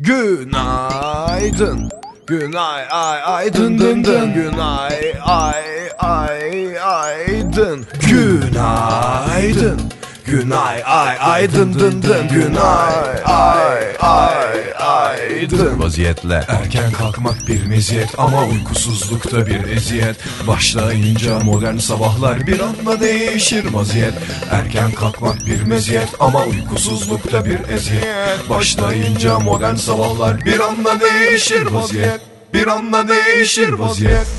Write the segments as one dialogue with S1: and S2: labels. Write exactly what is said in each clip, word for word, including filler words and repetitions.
S1: Günaydın. Günay ay ay dın dın dın. Günay ay ay ay dın. Günaydın. Günay ay ay dın dın dın. Günay ay ay ay dın. Vaziyetle
S2: Erken kalkmak bir meziyet ama uykusuzlukta bir eziyet. Başlayınca modern sabahlar bir anda değişir vaziyet. Erken kalkmak bir meziyet ama uykusuzlukta bir eziyet. Başlayınca modern sabahlar bir anda değişir vaziyet. Bir anda değişir vaziyet.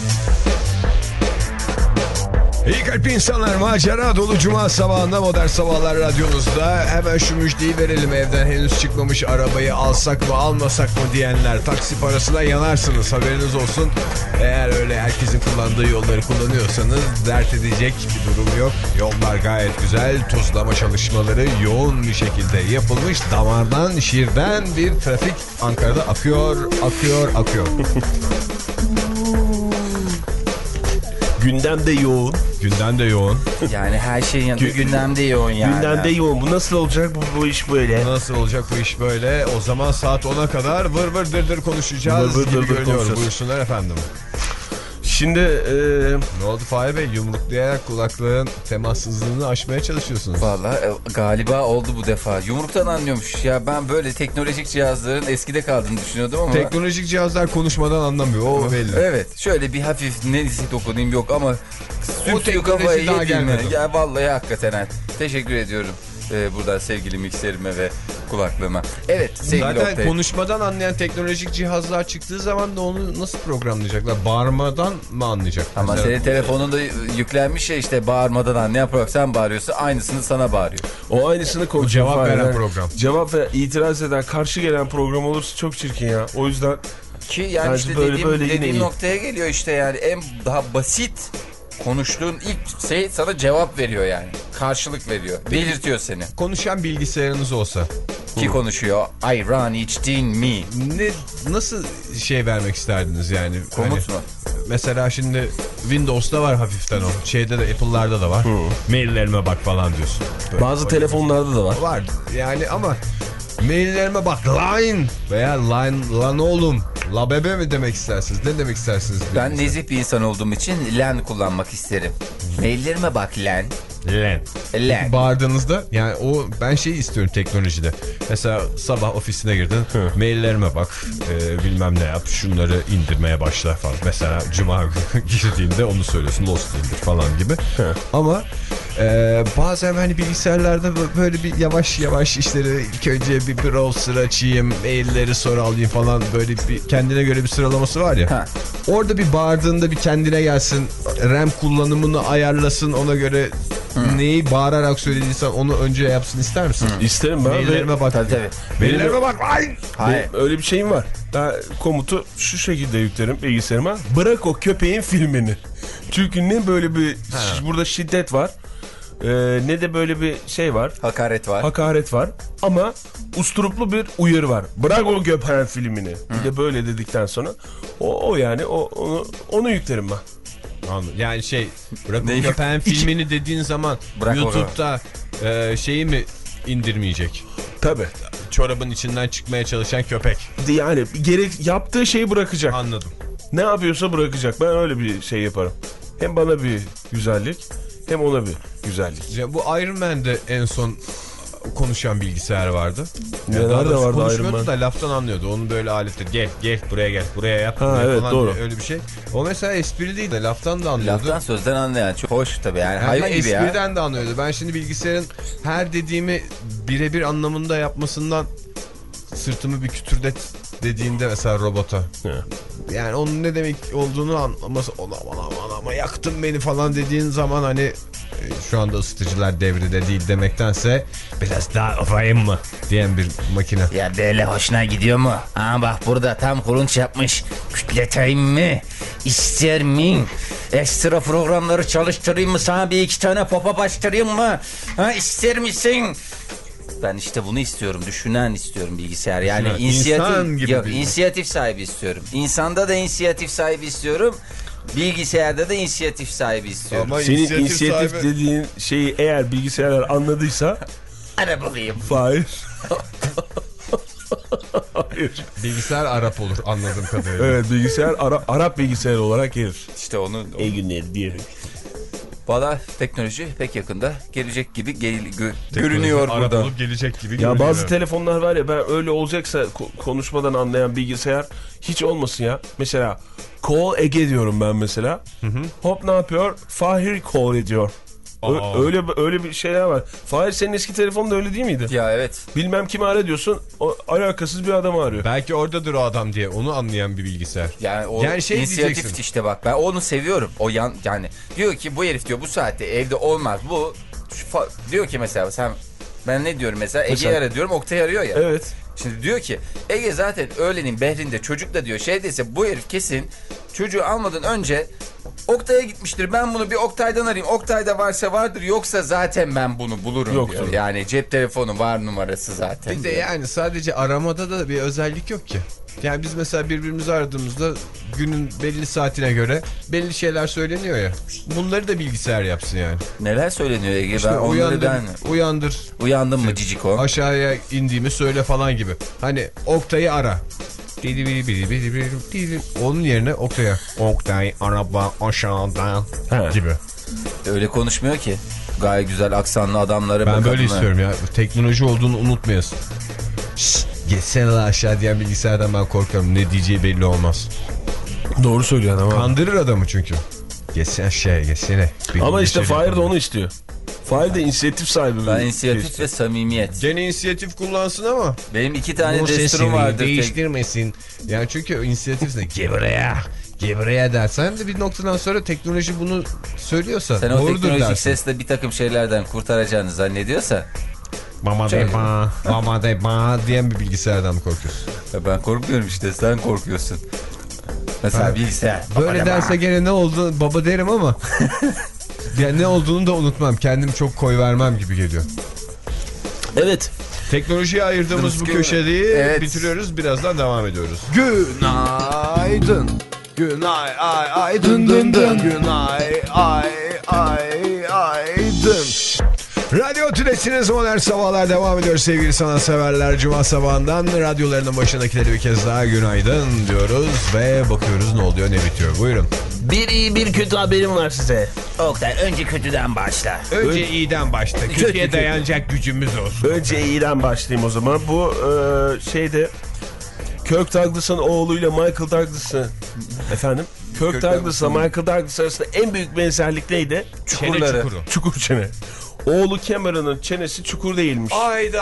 S1: İyi kalp insanlar, macera dolu cuma sabahında Modern Sabahlar radyonuzda. Hemen şu müjdeyi verelim, evden henüz çıkmamış arabayı alsak mı almasak mı diyenler taksi parasına yanarsınız, haberiniz olsun. Eğer öyle herkesin kullandığı yolları kullanıyorsanız dert edecek bir durum yok. Yollar gayet güzel, tozlama çalışmaları yoğun bir şekilde yapılmış. Damardan şirden bir trafik Ankara'da akıyor akıyor akıyor.
S3: Gündemde yoğun.
S1: Gündem de yoğun.
S4: Yani her şeyin yanında gündemde yoğun yani.
S3: Gündemde yoğun. Bu nasıl olacak bu, bu iş böyle?
S1: Nasıl olacak bu iş böyle? O zaman saat ona kadar vır vır dır dır konuşacağız
S3: Vır vır
S1: gibi
S3: dır dır
S1: görünüyor.
S3: konuşacağız.
S1: Buyursunlar efendim.
S3: Şimdi e,
S1: Ne oldu Fahir Bey? Yumruklayarak kulaklığın temassızlığını aşmaya çalışıyorsunuz.
S4: Valla e, galiba oldu bu defa. Yumruktan anlıyormuş. Ya ben böyle teknolojik cihazların eskide kaldığını düşünüyordum ama.
S1: Teknolojik cihazlar konuşmadan anlamıyor. O belli.
S4: Evet. Şöyle bir hafif ne disi dokunayım yok ama.
S1: O teknoloji daha gelmedi.
S4: Ya vallahi hakikaten. Evet. Teşekkür ediyorum. Ee, buradan sevgili mikserime ve kulaklığıma. Evet sevgili
S1: Zaten
S4: Oktay.
S1: konuşmadan anlayan teknolojik cihazlar çıktığı zaman da onu nasıl programlayacaklar? Bağırmadan mı anlayacak?
S4: Ama
S1: mesela?
S4: senin telefonunda yüklenmiş ya işte bağırmadan anlayan program. Sen bağırıyorsun, aynısını sana bağırıyor.
S3: o aynısını konuşuyor.
S1: cevap veren
S3: Yani
S1: program.
S3: Cevap ve itiraz eden, karşı gelen program olursa çok çirkin ya. O yüzden
S4: Ki yani
S3: bence
S4: işte
S3: böyle,
S4: dediğim,
S3: böyle yine
S4: dediğim
S3: iyi.
S4: noktaya geliyor işte yani en daha basit konuştuğun ilk şey sana cevap veriyor yani. Karşılık veriyor. Belirtiyor seni.
S1: Konuşan bilgisayarınız olsa
S4: Ki konuşuyor. I run each in me.
S1: ne nasıl şey vermek isterdiniz yani?
S4: Komut
S1: Hani,
S4: mu?
S1: mesela şimdi Windows'ta var hafiften o. Şeyde de Apple'larda da var. Maillerime bak falan diyorsun. Böyle
S3: bazı telefonlarda da var.
S1: var. Yani ama maillerime bak line veya line lan oğlum. La bebe mi demek istersiniz? Ne demek istersiniz?
S4: Ben nezih bir insan olduğum için len kullanmak isterim. Maillerime bak len.
S1: Len.
S4: Len.
S1: Bağırdığınızda yani o ben şey istiyorum teknolojide. Mesela sabah ofisine girdin. Hı. Maillerime bak. E, bilmem ne yap. Şunları indirmeye başla falan. Mesela cuma günü girdiğinde onu söylüyorsun. Lost indir falan gibi. Hı. Ama e, bazen hani bilgisayarlarda böyle bir yavaş yavaş işleri ilk önce bir browser açayım. Mailleri sonra alayım falan. Böyle bir kendine göre bir sıralaması var ya.
S4: Ha.
S1: Orada bir bağırdığında bir kendine gelsin. RAM kullanımını ayarlasın. Ona göre Hı. neyi bağırarak söylediysen onu önce yapsın ister misin?
S3: Hı. İsterim ben.
S1: Maillerime bak.
S4: Tabii tabii.
S1: Maillerime bak. Ay!
S4: Hayır.
S3: Benim öyle bir şeyim var. Ben komutu şu şekilde yüklerim bilgisayarıma. Bırak o köpeğin filmini. Çünkü ne böyle bir
S1: Ha.
S3: burada şiddet var. Ee, ne de böyle bir şey var.
S4: Hakaret var.
S3: Hakaret var. Ama usturuplu bir uyarı var. Bırak o köpeğin filmini. Hı. Bir de böyle dedikten sonra o, o yani o, onu, onu yüklerim ben.
S1: Anladım. Yani şey bırak
S4: Ne?
S1: o köpeğin filmini dediğin zaman
S4: Bırak
S1: YouTube'da e, şeyi mi indirmeyecek?
S3: Tabii.
S1: Çorabın içinden çıkmaya çalışan köpek.
S3: Yani gerek yaptığı şeyi bırakacak.
S1: Anladım.
S3: Ne yapıyorsa bırakacak. Ben öyle bir şey yaparım. Hem bana bir güzellik hem ona bir güzellik.
S1: Ya bu Iron Man'de en son konuşan bilgisayar vardı.
S3: Nelerde
S1: daha doğrusu
S3: vardı
S1: konuşmuyordu
S3: Iron
S1: da laftan anlıyordu. Onun böyle aletleri gel gel buraya gel buraya yap.
S3: Ha,
S1: buraya
S3: evet,
S1: falan
S3: doğru.
S1: diye öyle bir şey. O mesela espri değil de laftan da anlıyordu.
S4: Laftan sözden anlayan çok hoş tabii yani,
S1: Yani
S4: hayvan gibi ya.
S1: espriden de anlıyordu. Ben şimdi bilgisayarın her dediğimi birebir anlamında yapmasından sırtımı bir kütürdet dediğinde mesela robota.
S3: He.
S1: Yani onun ne demek olduğunu anlaması, ona bana ama yaktın beni falan dediğin zaman hani e, şu anda ısıtıcılar devrede değil demektense biraz daha afayım mı diyen bir makine.
S4: Ya böyle hoşuna gidiyor mu? Ha bak burada tam kurunç yapmış. Kütleteyim mi? İster miyim? Ekstra programları çalıştırayım mı? Sana bir iki tane popa bastırayım mı? Ha ister misin? Ben işte bunu istiyorum. Düşünen istiyorum bilgisayar. Yani
S1: Düşünen,
S4: inisiyatif,
S1: insan gibi
S4: yok,
S1: bir-
S4: inisiyatif sahibi istiyorum. İnsanda da inisiyatif sahibi istiyorum. Bilgisayarda da inisiyatif sahibi istiyorum.
S1: Ama
S3: Senin
S1: inisiyatif
S3: inisiyatif
S1: sahibi-
S3: dediğin şeyi eğer bilgisayarlar anladıysa
S4: Hadi bakayım.
S3: Fahir Hayır.
S1: Bilgisayar Arap olur anladığım kadarıyla.
S3: Evet, bilgisayar Ara, Arap bilgisayar olarak gelir.
S4: İşte onu... onu...
S3: İyi günler diyelim.
S4: Valla teknoloji pek yakında gelecek gibi gel, gö, görünüyor
S1: Arap
S4: burada.
S1: olup gelecek gibi
S3: Ya
S1: görünüyor.
S3: bazı telefonlar var ya, ben öyle olacaksa ko- konuşmadan anlayan bilgisayar hiç olmasın ya. Mesela Call Ege diyorum ben mesela. Hı hı. Hop ne yapıyor? Fahir call ediyor. Ö- öyle öyle bir şeyler var. Fahir, senin eski telefonun da öyle değil miydi?
S4: Ya evet.
S3: Bilmem kimi ara diyorsun, o alakasız bir adamı arıyor.
S1: Belki oradadır o adam diye onu anlayan bir bilgisayar.
S4: Yani o
S1: Yani şey
S4: inisiyatif
S1: diyeceksin.
S4: işte bak, ben onu seviyorum. O yan yani diyor ki bu herif diyor bu saatte evde olmaz. Bu fa- diyor ki mesela sen, ben ne diyorum mesela, Ege'yi
S3: Mesela-
S4: ara diyorum, Oktay arıyor ya.
S3: Evet.
S4: Şimdi diyor ki Ege zaten öğlenin behrinde çocuk da diyor şey dese, bu herif kesin çocuğu almadan önce Oktay'a gitmiştir. Ben bunu bir Oktay'dan arayayım. Oktay'da varsa vardır, yoksa zaten ben bunu bulurum
S3: Yoktur.
S4: diyor. Yani cep telefonu var numarası zaten.
S1: Bir de
S4: diyor.
S1: yani sadece aramada da bir özellik yok ki. Yani biz mesela birbirimizi aradığımızda günün belli saatine göre belli şeyler söyleniyor ya. Bunları da bilgisayar yapsın yani.
S4: Neler söyleniyor Ege?
S1: İşte
S4: ben onları
S1: uyandır,
S4: ben
S1: uyandır.
S4: Uyandın mı Ciciko?
S1: Aşağıya indiğimi söyle falan gibi. Hani Oktay'ı ara. Biri biri biri biri biri biri. Onun yerine Oktay'a. Oktay araba aşağıda
S3: He.
S1: gibi.
S4: Öyle konuşmuyor ki. Gayet güzel aksanlı adamları.
S1: Ben böyle istiyorum ya. Teknoloji olduğunu unutmayasın. Şşt, geçsene la aşağı diyen bilgisayardan ben korkarım. Ne diyeceği belli olmaz.
S3: Doğru söylüyor ama.
S1: Kandırır adamı çünkü. Geçsene aşağıya geçsene.
S3: Ama işte Fahir de onu istiyor. Fahir de inisiyatif sahibi.
S4: Ben
S3: bir
S4: inisiyatif
S3: şey
S4: ve samimiyet.
S1: Gene inisiyatif kullansın ama.
S4: Benim iki tane
S1: Bu
S4: desturum
S1: sesini
S4: vardır.
S1: değiştirmesin. Yani çünkü inisiyatifse gel buraya. Gel buraya dersen de bir noktadan sonra teknoloji bunu söylüyorsa
S4: Sen o
S1: doğrudur
S4: teknolojik
S1: dersin.
S4: sesle bir takım şeylerden kurtaracağını zannediyorsa.
S1: Mama
S4: Şey-
S1: de ba, mama de ba diyen bir bilgisayardan mı korkuyorsun?
S4: Ya ben korkmuyorum işte, sen korkuyorsun. Mesela
S1: Ha.
S4: bilgisayar.
S1: Böyle derse gene ne oldu baba derim ama yani ne olduğunu da unutmam. Kendim çok koy vermem gibi geliyor.
S3: Evet.
S1: Teknolojiye ayırdığımız bu köşeyi
S4: Evet.
S1: bitiriyoruz. Birazdan devam ediyoruz. Günaydın. Günay ay ay dın dın dın. Günay ay ay ay dın. Radyo Tülesi'niz Modern Sabahlar devam ediyor sevgili sanatseverler. Cuma sabahından radyolarının başındakileri bir kez daha günaydın diyoruz ve bakıyoruz ne oluyor ne bitiyor. Buyurun.
S3: Bir iyi bir kötü haberim var size.
S4: Oktay önce kötüden başla.
S1: Önce iyiden başla. Kötüye
S3: kötü.
S1: dayanacak gücümüz olsun.
S3: Önce iyiden başlayayım o zaman. Bu e, şeyde Kirk Douglas'ın oğluyla Michael Douglas'ın efendim Kirk,
S4: Kirk
S3: Douglas'la Michael Douglas arasında en büyük benzerlik neydi?
S4: Çukurları.
S1: çukuru.
S3: Çukur çene. Oğlu Cameron'ın çenesi çukur değilmiş.
S1: Ayda.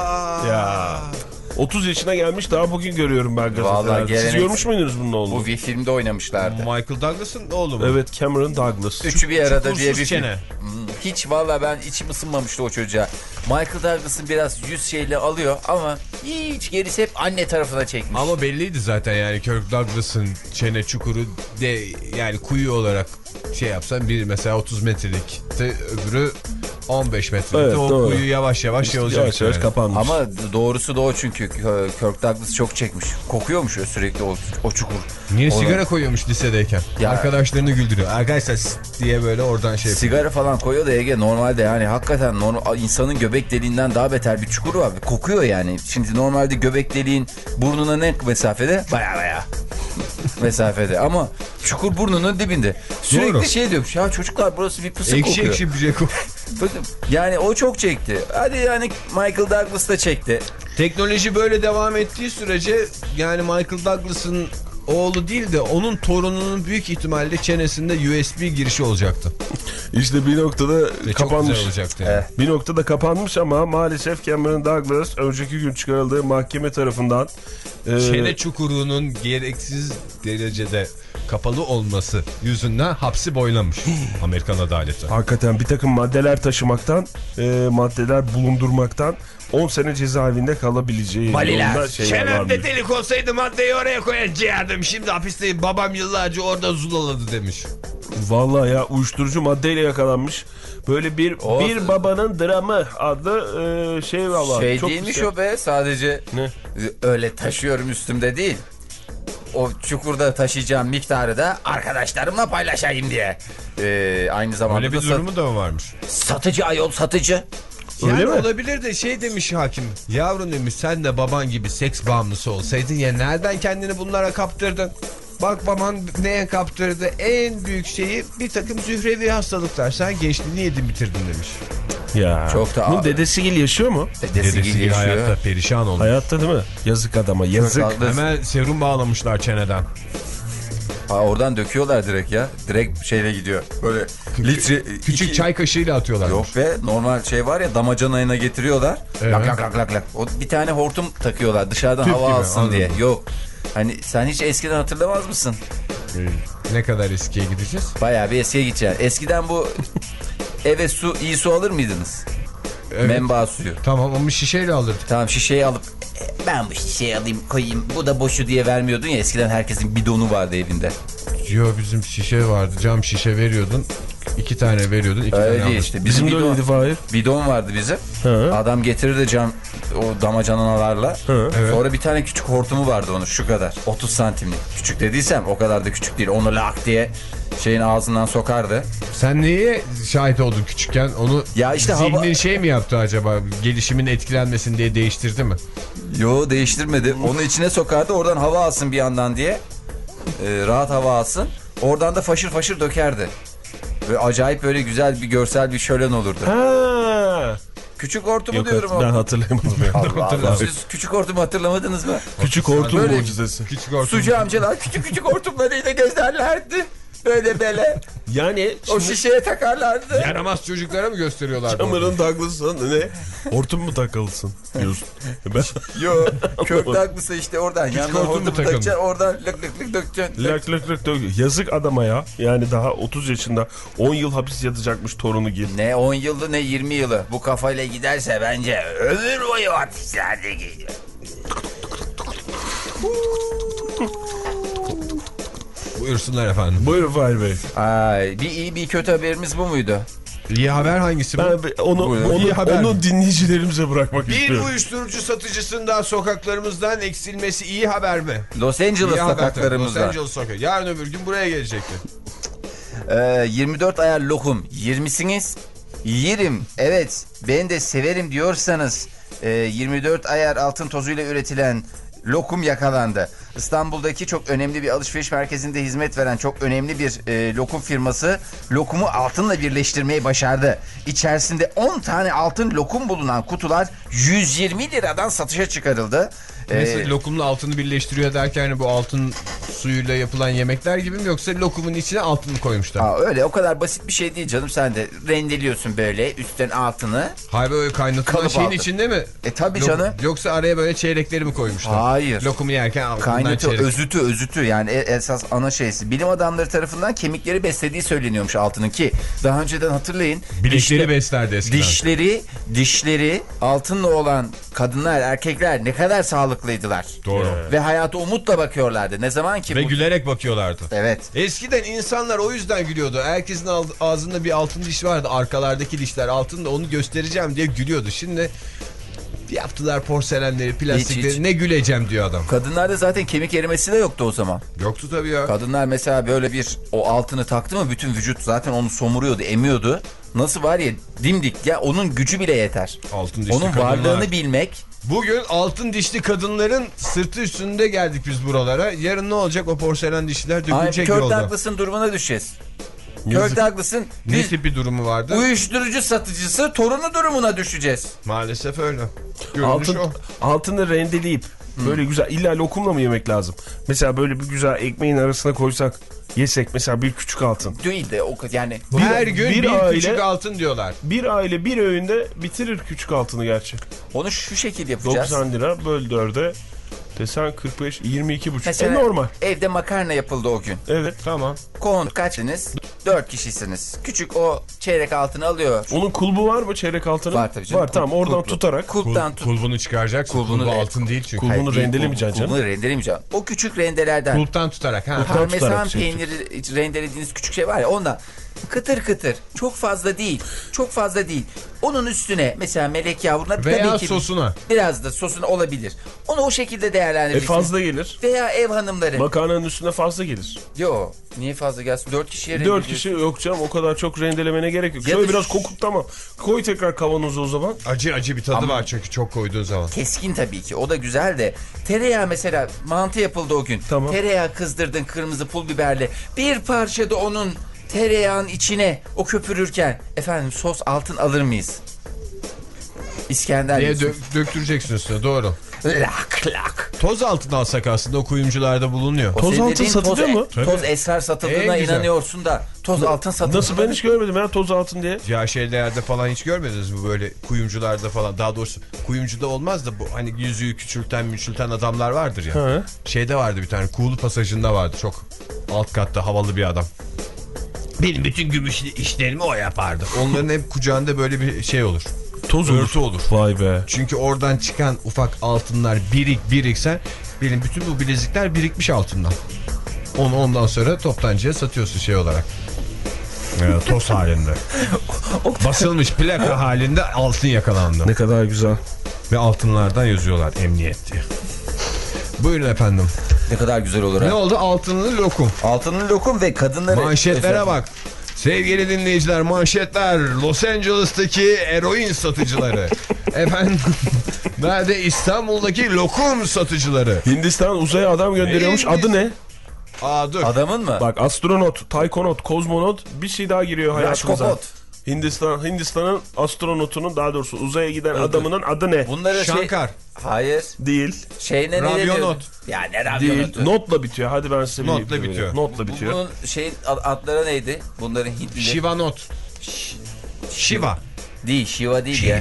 S3: Ya. otuz yaşına gelmiş, daha bugün görüyorum ben
S4: Vallahi
S3: gazetelerde. Siz
S4: gelenek-
S3: görmüş müydünüz bunun oğlunu?
S4: Bu bir filmde oynamışlardı.
S1: Michael Douglas'ın oğlu mu?
S3: Evet, Cameron Douglas.
S4: Üçü bir arada
S1: Çukursuz
S4: diye bir film.
S1: çene.
S4: Hmm, Hiç valla ben içim ısınmamıştı o çocuğa. Michael Douglas'ın biraz yüz şeyle alıyor ama hiç gerisi hep anne tarafına çekmiş.
S1: Ama belliydi zaten yani Kirk Douglas'ın çene çukuru de yani kuyu olarak şey yapsan biri mesela otuz metrelik öbürü on beş metrelik
S3: Evet,
S1: o
S3: doğru.
S1: kuyu yavaş yavaş şey olacak.
S3: Yavaş yavaş
S1: yani.
S3: kapanmış.
S4: Ama doğrusu da o, çünkü Kirk Douglas çok çekmiş. Kokuyormuş ya sürekli o, o çukur.
S1: Niye
S4: Ona-
S1: sigara koyuyormuş lisedeyken?
S4: Ya-
S1: Arkadaşlarını güldürüyor. Arkadaşlar s- diye böyle oradan şey yapıyor.
S4: Sigara falan koyuyor da Ege, normalde yani hakikaten normal, insanın göbek deliğinden daha beter bir çukur var. Kokuyor yani. Şimdi normalde göbek deliğin burnuna ne mesafede? Baya baya mesafede, ama çukur burnunun dibinde. Sürekli
S1: Doğru.
S4: şey diyormuş ya, çocuklar burası bir pısık
S1: Ekşi
S4: kokuyor.
S1: ekşi bir şey koy.
S4: Yani o çok çekti. Hadi yani Michael Douglas da çekti.
S1: Teknoloji böyle devam ettiği sürece yani Michael Douglas'ın oğlu değil de onun torununun büyük ihtimalle çenesinde U S B girişi olacaktı.
S3: İşte bir noktada
S1: Ve çok
S3: kapanmış.
S1: güzel olacaktı yani.
S4: Eh.
S3: Bir noktada kapanmış ama maalesef Cameron Douglas önceki gün çıkarıldığı mahkeme tarafından e,
S1: Çene çukurunun gereksiz derecede kapalı olması yüzünden hapsi boylamış Amerikan adaleti.
S3: hakikaten bir takım maddeler taşımaktan, e, maddeler bulundurmaktan on sene cezaevinde kalabileceği
S4: Valiler.
S3: yolunda şeyler varmış.
S1: Çenemde delik olsaydı maddeyi oraya koyacaktım. Şimdi hapisteyim. Babam yıllarca orada zulaladı demiş.
S3: Vallahi ya, uyuşturucu maddeyle yakalanmış. Böyle bir
S4: O-
S3: bir babanın dramı adlı e, şey var.
S4: Şey
S3: Çok
S4: değilmiş
S3: güzel.
S4: o be, sadece
S3: Ne?
S4: öyle taşıyorum üstümde değil. O çukurda taşıyacağım miktarı da arkadaşlarımla paylaşayım diye. Ee, aynı zamanda
S1: Öyle bir
S4: da sat-
S1: durumu da mı varmış?
S4: satıcı ayol, satıcı.
S1: Yani
S3: Öyle mi?
S1: olabilir de şey demiş hakim. Yavrum demiş, sen de baban gibi seks bağımlısı olsaydın ya, nereden kendini bunlara kaptırdın? Bak baban neye kaptırdı? En büyük şeyi bir takım zührevi hastalıklar. Sen gençliğini yedin bitirdin demiş.
S3: Ya.
S4: Çok da
S3: Bu
S4: ağır.
S3: dedesi yaşıyor mu?
S4: Dedesi
S1: Dedesi
S4: yaşıyor.
S1: hayatta perişan olmuş.
S3: Hayatta değil mi? Yazık adama, yazık.
S4: Haklı.
S1: Hemen serum bağlamışlar çeneden.
S4: Ha, oradan döküyorlar direkt ya. Direkt şeyle gidiyor. Böyle litre...
S1: Küçük
S4: iki...
S1: çay kaşığıyla atıyorlar.
S4: Yok be, normal şey var ya, damacanayına getiriyorlar.
S1: Evet.
S4: Lak lak lak lak lak. O bir tane hortum takıyorlar dışarıdan
S1: Tüp
S4: hava
S1: gibi,
S4: alsın
S1: anladım.
S4: diye. Yok. Hani sen hiç eskiden hatırlamaz mısın?
S1: Ne kadar eskiye gideceğiz?
S4: Bayağı bir eskiye gideceksin. Eskiden bu eve su, iyi su alır mıydınız?
S1: Evet.
S4: Menba suyu.
S1: Tamam, ama şişeyle alırdık.
S4: Tamam, şişeyi alıp "E, ben bu şişeyi alayım koyayım, bu da boşu" diye vermiyordun ya. Eskiden herkesin bidonu vardı evinde.
S1: Yo, bizim şişe vardı. Cam şişe veriyordun. İki tane veriyordun. Iki
S4: Öyle
S1: tane
S4: değil
S1: alırdın.
S4: işte.
S3: Bizim de
S4: bidon,
S3: öyleydi Fahir.
S4: bidon vardı bizim.
S3: Hı.
S4: Adam getirirdi cam o damacanalarla.
S3: Hı.
S1: Evet.
S4: Sonra bir tane küçük hortumu vardı onun, şu kadar. otuz santimlik. Küçük dediysem o kadar da küçük değil. Onu lak diye şeyin ağzından sokardı.
S1: Sen neye şahit oldun küçükken? Onu
S4: Ya işte
S1: zihnin
S4: hava-
S1: şey mi yaptı acaba? Gelişimin etkilenmesin diye değiştirdi mi?
S4: Yo, değiştirmedi. Onu içine sokardı, oradan hava alsın bir yandan diye. Ee, rahat hava alsın. Oradan da faşır faşır dökerdi. Ve acayip böyle güzel bir görsel bir şölen olurdu.
S3: Ha.
S4: Küçük hortumu
S3: Yok,
S4: diyorum
S3: ben
S4: ama.
S3: hatırlayamadım ya.
S4: Allah Allah. Siz küçük hortumu hatırlamadınız mı?
S3: Küçük hortum
S4: Böyle-
S3: mucizesi.
S1: Küçük hortum.
S4: Sucu amcalar küçük küçük hortumlarıyla gezerlerdi. Böyle böyle.
S3: Yani
S4: O
S3: şimdi
S4: şişeye takarlardı.
S1: Yaramaz çocuklara mı gösteriyorlar?
S3: çamurun taklısın ne? Hortum mu takılsın diyorsun. Ben
S4: Yo, kök taklısı işte oradan. Yandan
S1: hortum mu
S4: hortumu
S1: takılmış?
S4: takacaksın, oradan lık lık lık dökeceksin.
S3: lak lak lak dök. Yazık adama ya. Yani daha otuz yaşında on yıl hapis yatacakmış torunu gibi.
S4: Ne on yılı ne yirmi yılı. Bu kafayla giderse bence ömür boyu hapislerde gidiyor.
S1: Buyursunlar efendim.
S3: Buyurun Fahir Bey.
S4: Ay, bir iyi bir kötü haberimiz bu muydu?
S1: İyi haber hangisi bu?
S3: Ben bir- onu,
S1: Buyurun.
S3: onu,
S1: İyi haber
S3: onu
S1: mi?
S3: dinleyicilerimize bırakmak
S1: Bir
S3: istiyorum.
S1: uyuşturucu satıcısından sokaklarımızdan eksilmesi iyi haber mi?
S4: Los Angeles
S1: İyi haber tabii. Los
S4: sokaklarımızda.
S1: Angeles sokak. Yarın öbür gün buraya gelecekti.
S4: Ee, yirmi dört ayar lokum yer misiniz? Yerim. Evet, ben de severim diyorsanız e, yirmi dört ayar altın tozuyla üretilen lokum yakalandı. İstanbul'daki çok önemli bir alışveriş merkezinde hizmet veren çok önemli bir e, lokum firması lokumu altınla birleştirmeyi başardı. İçerisinde on tane altın lokum bulunan kutular yüz yirmi liradan satışa çıkarıldı.
S1: Mesela
S4: Ee,
S1: lokumla altını birleştiriyor derken hani bu altın suyuyla yapılan yemekler gibi mi, yoksa lokumun içine altın mı koymuşlar?
S4: Aa, öyle o kadar basit bir şey değil canım, sen de rendeliyorsun böyle üstten altını.
S1: Hayır, böyle kaynatılan
S4: Kalıp
S1: şeyin
S4: altın.
S1: içinde mi?
S4: E tabii
S1: Lok-
S4: canım.
S1: Yoksa araya böyle çeyrekleri mi koymuşlar?
S4: Hayır.
S1: Lokumu yerken altından
S4: Kaynatı,
S1: çeyrek.
S4: özütü, özütü yani e- esas ana şeysi. Bilim adamları tarafından kemikleri beslediği söyleniyormuş altının, ki daha önceden hatırlayın.
S1: Bilekleri
S4: dişle-
S1: beslerdi eskiden.
S4: Dişleri, dişleri altınla olan kadınlar, erkekler ne kadar sağlıklıydılar.
S1: Doğru.
S4: Ve hayata umutla bakıyorlardı. Ne zaman ki
S1: Ve
S4: bu...
S1: gülerek bakıyorlardı.
S4: Evet.
S1: Eskiden insanlar o yüzden gülüyordu. Herkesin al- ağzında bir altın diş vardı. Arkalardaki dişler altın da, onu göstereceğim diye gülüyordu. Şimdi yaptılar porselenleri, plastikleri.
S4: Hiç, hiç.
S1: Ne güleceğim diyor adam.
S4: Kadınlarda zaten kemik erimesi de yoktu o zaman.
S1: Yoktu tabii ya.
S4: Kadınlar mesela böyle bir o altını taktı mı bütün vücut zaten onu somuruyordu, emiyordu. Nasıl var ya, dimdik ya, onun gücü bile yeter.
S1: Altın dişli
S4: Onun
S1: kadınlar.
S4: varlığını bilmek.
S1: Bugün altın dişli kadınların sırtı üstünde geldik biz buralara. Yarın ne olacak, o porselen dişler
S4: Ay,
S1: dökülecek
S4: Kirk
S1: yolda.
S4: Douglas'ın durumuna düşeceğiz.
S1: Yazık.
S4: Kirk Douglas'ın
S1: Ne
S4: biz
S1: tipi durumu vardı?
S4: uyuşturucu satıcısı torunu durumuna düşeceğiz.
S1: Maalesef öyle. Görünüş
S3: Altın,
S1: o.
S3: altını rendeleyip böyle güzel, illa lokumla mı yemek lazım? Mesela böyle bir güzel ekmeğin arasına koysak, yesek mesela bir küçük altın.
S4: Değil de o kadar yani.
S1: Her gün bir,
S3: bir aile-
S1: küçük altın diyorlar.
S3: Bir aile bir öğünde bitirir küçük altını gerçi.
S4: Onu şu şekilde yapacağız.
S3: doksan lira böl dörde desen kırk beş, yirmi iki buçuk.
S4: Mesela
S3: E normal.
S4: evde makarna yapıldı o gün.
S3: Evet.
S1: Tamam.
S4: Konu kaçsınız? Dört kişisiniz. Küçük o çeyrek altını alıyor.
S3: Onun kulbu var mı çeyrek altının?
S4: Var tabii canım.
S3: Var, tamam,
S4: Kul-
S3: oradan
S4: kulplu.
S3: tutarak.
S4: Kulptan tut.
S1: Kulbunu çıkaracaksın.
S4: Kulbunu
S1: Kulbu
S4: re-
S1: altın değil çünkü.
S3: Kulbunu
S4: Hayır,
S3: rendelemeyeceksin canım.
S4: Kulbunu rendelemeyeceksin. O küçük rendelerden.
S1: Kulptan tutarak. Ha.
S3: Kulptan
S4: Parmesan
S3: tutarak şey
S4: peyniri rendelediğiniz küçük şey var ya, ondan Kıtır kıtır. Çok fazla değil. Çok fazla değil. Onun üstüne mesela melek yavruna
S1: Veya
S4: tabii ki
S1: sosuna.
S4: biraz da sosuna olabilir. Onu o şekilde
S3: E
S4: değerlendirebilirsin.
S3: fazla gelir.
S4: Veya ev hanımları.
S3: Makarnanın üstüne fazla gelir.
S4: Yo, niye fazla gelsin? Dört kişiye
S3: Dört
S4: rendeliyorsun.
S3: kişi yok canım, o kadar çok rendelemene gerek yok.
S4: Ya
S3: Şöyle
S4: da-
S3: biraz kokut, tamam. Koy tekrar kavanozu o zaman.
S1: Acı acı bir tadı
S4: Ama-
S1: var çünkü çok koyduğun zaman.
S4: Keskin tabii ki. O da güzel de. Tereyağı mesela, mantı yapıldı o gün.
S3: Tamam.
S4: Tereyağı kızdırdın kırmızı pul biberle. Bir parça da onun tereyağın içine o köpürürken efendim sos altın alır mıyız? İskender
S1: Diye
S4: yiyorsun.
S1: dö- döktüreceksin üstüne, doğru.
S4: Lak lak.
S1: Toz altın alsak aslında, o kuyumcularda bulunuyor.
S4: O
S3: Toz
S4: senin
S3: altın
S4: dediğin
S3: satılıyor mu?
S4: Toz, toz esrar satıldığına
S1: En güzel.
S4: inanıyorsun da toz altın satılıyor.
S3: Nasıl, ben hiç görmedim ya toz altın diye.
S1: Ya şeylerde falan hiç görmediniz mi böyle kuyumcularda falan, daha doğrusu kuyumcuda olmaz da bu hani yüzüğü küçülten küçülten adamlar vardır ya.
S3: Hı.
S1: Şeyde vardı bir tane, Kuğulu Pasajı'nda vardı, çok alt katta havalı bir adam. Benim bütün gümüş işlerimi o yapardı. Onların hep kucağında böyle bir şey olur.
S3: Toz
S1: Örtü olur.
S3: Vay be.
S1: Çünkü oradan çıkan ufak altınlar birik birikse, benim bütün bu bilezikler birikmiş altından. Onu ondan sonra toptancıya satıyorsun şey olarak. Evet, toz halinde. Basılmış plaka halinde altın yakalandı.
S3: Ne kadar güzel.
S1: Ve altınlardan yazıyorlar emniyet diye. Buyurun efendim.
S4: Ne kadar güzel olur ha.
S1: Ne oldu? Altınlı lokum.
S4: Altının lokum ve kadınları...
S1: Manşetlere
S4: Efendim?
S1: bak. Sevgili dinleyiciler, manşetler. Los Angeles'taki eroin satıcıları. Efendim, nerede? İstanbul'daki lokum satıcıları.
S3: Hindistan uzaya adam gönderiyormuş.
S1: Hindistan-
S3: Adı ne?
S1: Aa dur.
S4: Adamın mı?
S3: Bak, astronot, taykonot, kozmonot, bir şey daha giriyor hayatımıza.
S4: Raşkopot.
S3: Hindistan, Hindistan'ın astronotunun, daha doğrusu uzaya giden adamının adı ne?
S4: Bunları şey...
S1: Şankar.
S4: Hayır.
S3: Değil.
S4: Şey ne
S1: Ravyonot.
S4: deniyor? Ya ne
S3: Değil.
S4: rabyonotu?
S3: Notla bitiyor. Hadi ben size bir
S1: Notla
S3: ipucu
S1: bitiyor.
S3: vereyim. Notla bitiyor.
S4: Bunun şeyin ad- adları neydi? Bunların Hintlileri.
S1: Şivanot. Şiva.
S4: Değil, Şiva değil ya.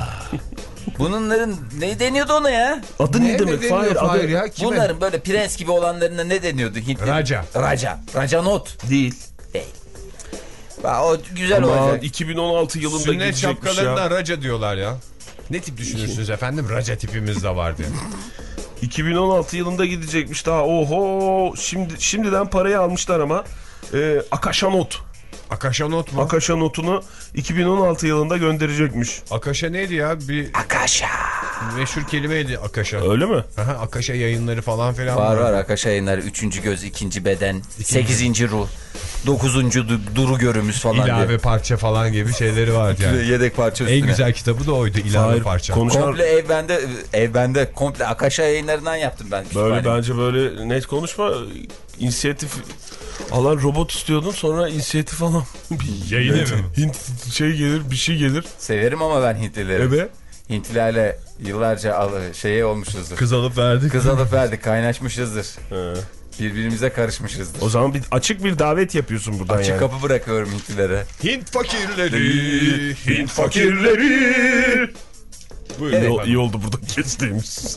S4: Bunların ne deniyordu ona ya?
S3: Adı ne, demek?
S1: deniyor
S3: Fahir,
S1: Fahir
S3: adı
S1: ya? Kime?
S4: Bunların böyle prens gibi olanlarına ne deniyordu Hintli?
S1: Raja.
S4: Raja. Rajanot.
S3: değil.
S4: Değil. Bak, o güzel
S3: Ama
S4: olacak.
S3: iki bin on altı yılında
S1: Sünnet
S3: gidecekmiş
S1: şapkalarına
S3: ya.
S1: raca diyorlar ya. Ne tip düşünürsünüz efendim? Raca tipimiz de var diye.
S3: iki bin on altı yılında gidecekmiş daha. Oho. Şimdi şimdiden parayı almışlar ama. Ee, Akasha Not.
S1: Akaşa not mu?
S3: Akasha Not'unu iki bin on altı yılında gönderecekmiş.
S1: Akaşa neydi ya? Bir
S4: Akasha.
S1: meşhur kelimeydi Akaşa.
S3: Öyle mi?
S1: Aha, Akaşa yayınları falan filan
S4: Var var Akasha yayınları. Üçüncü göz, ikinci beden, sekizinci ruh, dokuzuncu du- duru görümüz falan
S1: İlave
S4: diye.
S1: parça falan gibi şeyleri vardı yani.
S4: Yedek parça üstüne.
S1: En güzel kitabı da oydu, ilave
S3: Hayır,
S1: parça.
S3: konuşan
S4: Komple ev bende, ev bende komple Akasha yayınlarından yaptım ben.
S3: böyle
S4: kütüphanemi.
S3: bence böyle net konuşma. İnisiyatif alan robot istiyordun, sonra inisiyatif alan bir
S1: Yayın evi mi?
S3: Hint şey gelir, bir şey gelir.
S4: Severim ama ben Hintlileri.
S3: Ebe.
S4: Hintlilerle yıllarca al- şeye olmuşuzdur.
S1: Kız alıp verdik.
S4: Kız alıp verdik, kaynaşmışızdır.
S3: He.
S4: Birbirimize karışmışızdır.
S3: O zaman bir açık bir davet yapıyorsun buradan
S4: Açık
S3: yani.
S4: kapı bırakıyorum Hintlilere.
S1: Hint fakirleri. Hint
S3: fakirleri.
S1: Buyurun
S4: Evet.
S1: efendim.
S3: İyi oldu burada kestiğimiz.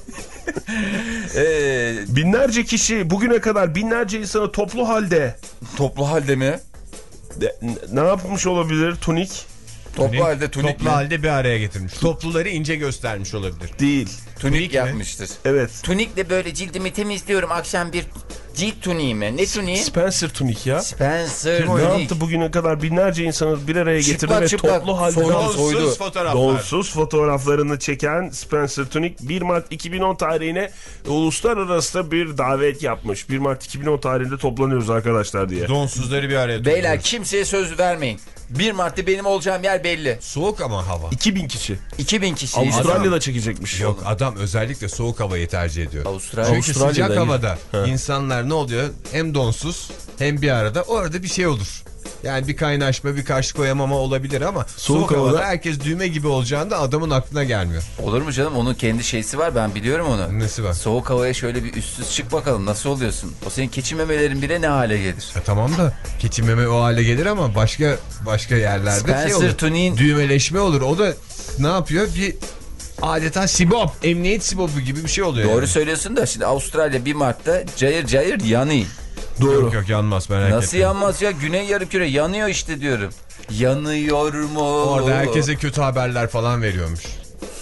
S4: Ee,
S3: Binlerce kişi bugüne kadar binlerce insanı toplu halde
S4: toplu halde mi?
S3: de, n- ne yapmış olabilir Tunik?
S4: Toplu halde tunik
S1: Toplu
S4: mi?
S1: halde bir araya getirmiş. Topluları ince göstermiş olabilir.
S3: Değil.
S4: Tunik,
S1: Tunik mi?
S4: yapmıştır.
S3: Evet.
S4: Tunikle böyle cildimi temizliyorum akşam bir cilt tuniği mi? Ne tuniği?
S3: Spencer Tunik ya.
S4: Spencer
S3: Ne
S4: Tunik.
S3: yaptı bugüne kadar binlerce insanı bir araya getirdi
S4: Çıplak
S3: ve
S4: çıplak
S3: toplu halde
S4: soydu,
S3: dans-
S4: soydu.
S1: Donsuz fotoğraflar.
S3: donsuz fotoğraflarını çeken Spencer Tunik bir Mart iki bin on tarihine uluslararası bir davet yapmış. bir Mart iki bin on tarihinde toplanıyoruz arkadaşlar diye.
S1: Donsuzları bir araya
S4: Beyler
S1: topluyoruz.
S4: kimseye söz vermeyin. bir Mart'ta benim olacağım yer belli.
S1: Soğuk ama hava.
S3: iki bin kişi.
S4: iki bin kişiyiz.
S3: Avustralya'da çekecekmiş.
S1: Yok, adam özellikle soğuk havayı tercih ediyor.
S4: Avustralya.
S1: Çünkü
S3: Avustralya'da
S1: sıcak
S3: iyi.
S1: havada insanlar ne oluyor? Hem donsuz hem bir arada. Orada bir şey olur. Yani bir kaynaşma, bir karşı koyamama olabilir ama soğuk,
S3: Soğuk
S1: havada
S3: havada-
S1: herkes düğme gibi olacağında adamın aklına gelmiyor.
S4: Olur mu canım? Onun kendi şeysi var. Ben biliyorum onu.
S1: Nesi var?
S4: Soğuk havaya şöyle bir üstsüz çık bakalım. Nasıl oluyorsun? O senin keçi memelerin bile ne hale gelir?
S1: E tamam da keçi meme o hale gelir ama başka başka yerlerde
S4: Spencer
S1: şey olur.
S4: Tunik'in-
S1: Düğmeleşme olur. O da ne yapıyor? Bir adeta sibop, emniyet sibopu gibi bir şey oluyor.
S4: Doğru
S1: yani.
S4: söylüyorsun da şimdi Avustralya bir Mart'ta cayır cayır yanıyor.
S1: Doğru. Yok yok yanmaz merak etme.
S4: Nasıl yanmaz ya? Güney yarımküre yanıyor işte diyorum. Yanıyor mu?
S1: Orada herkese kötü haberler falan veriyormuş.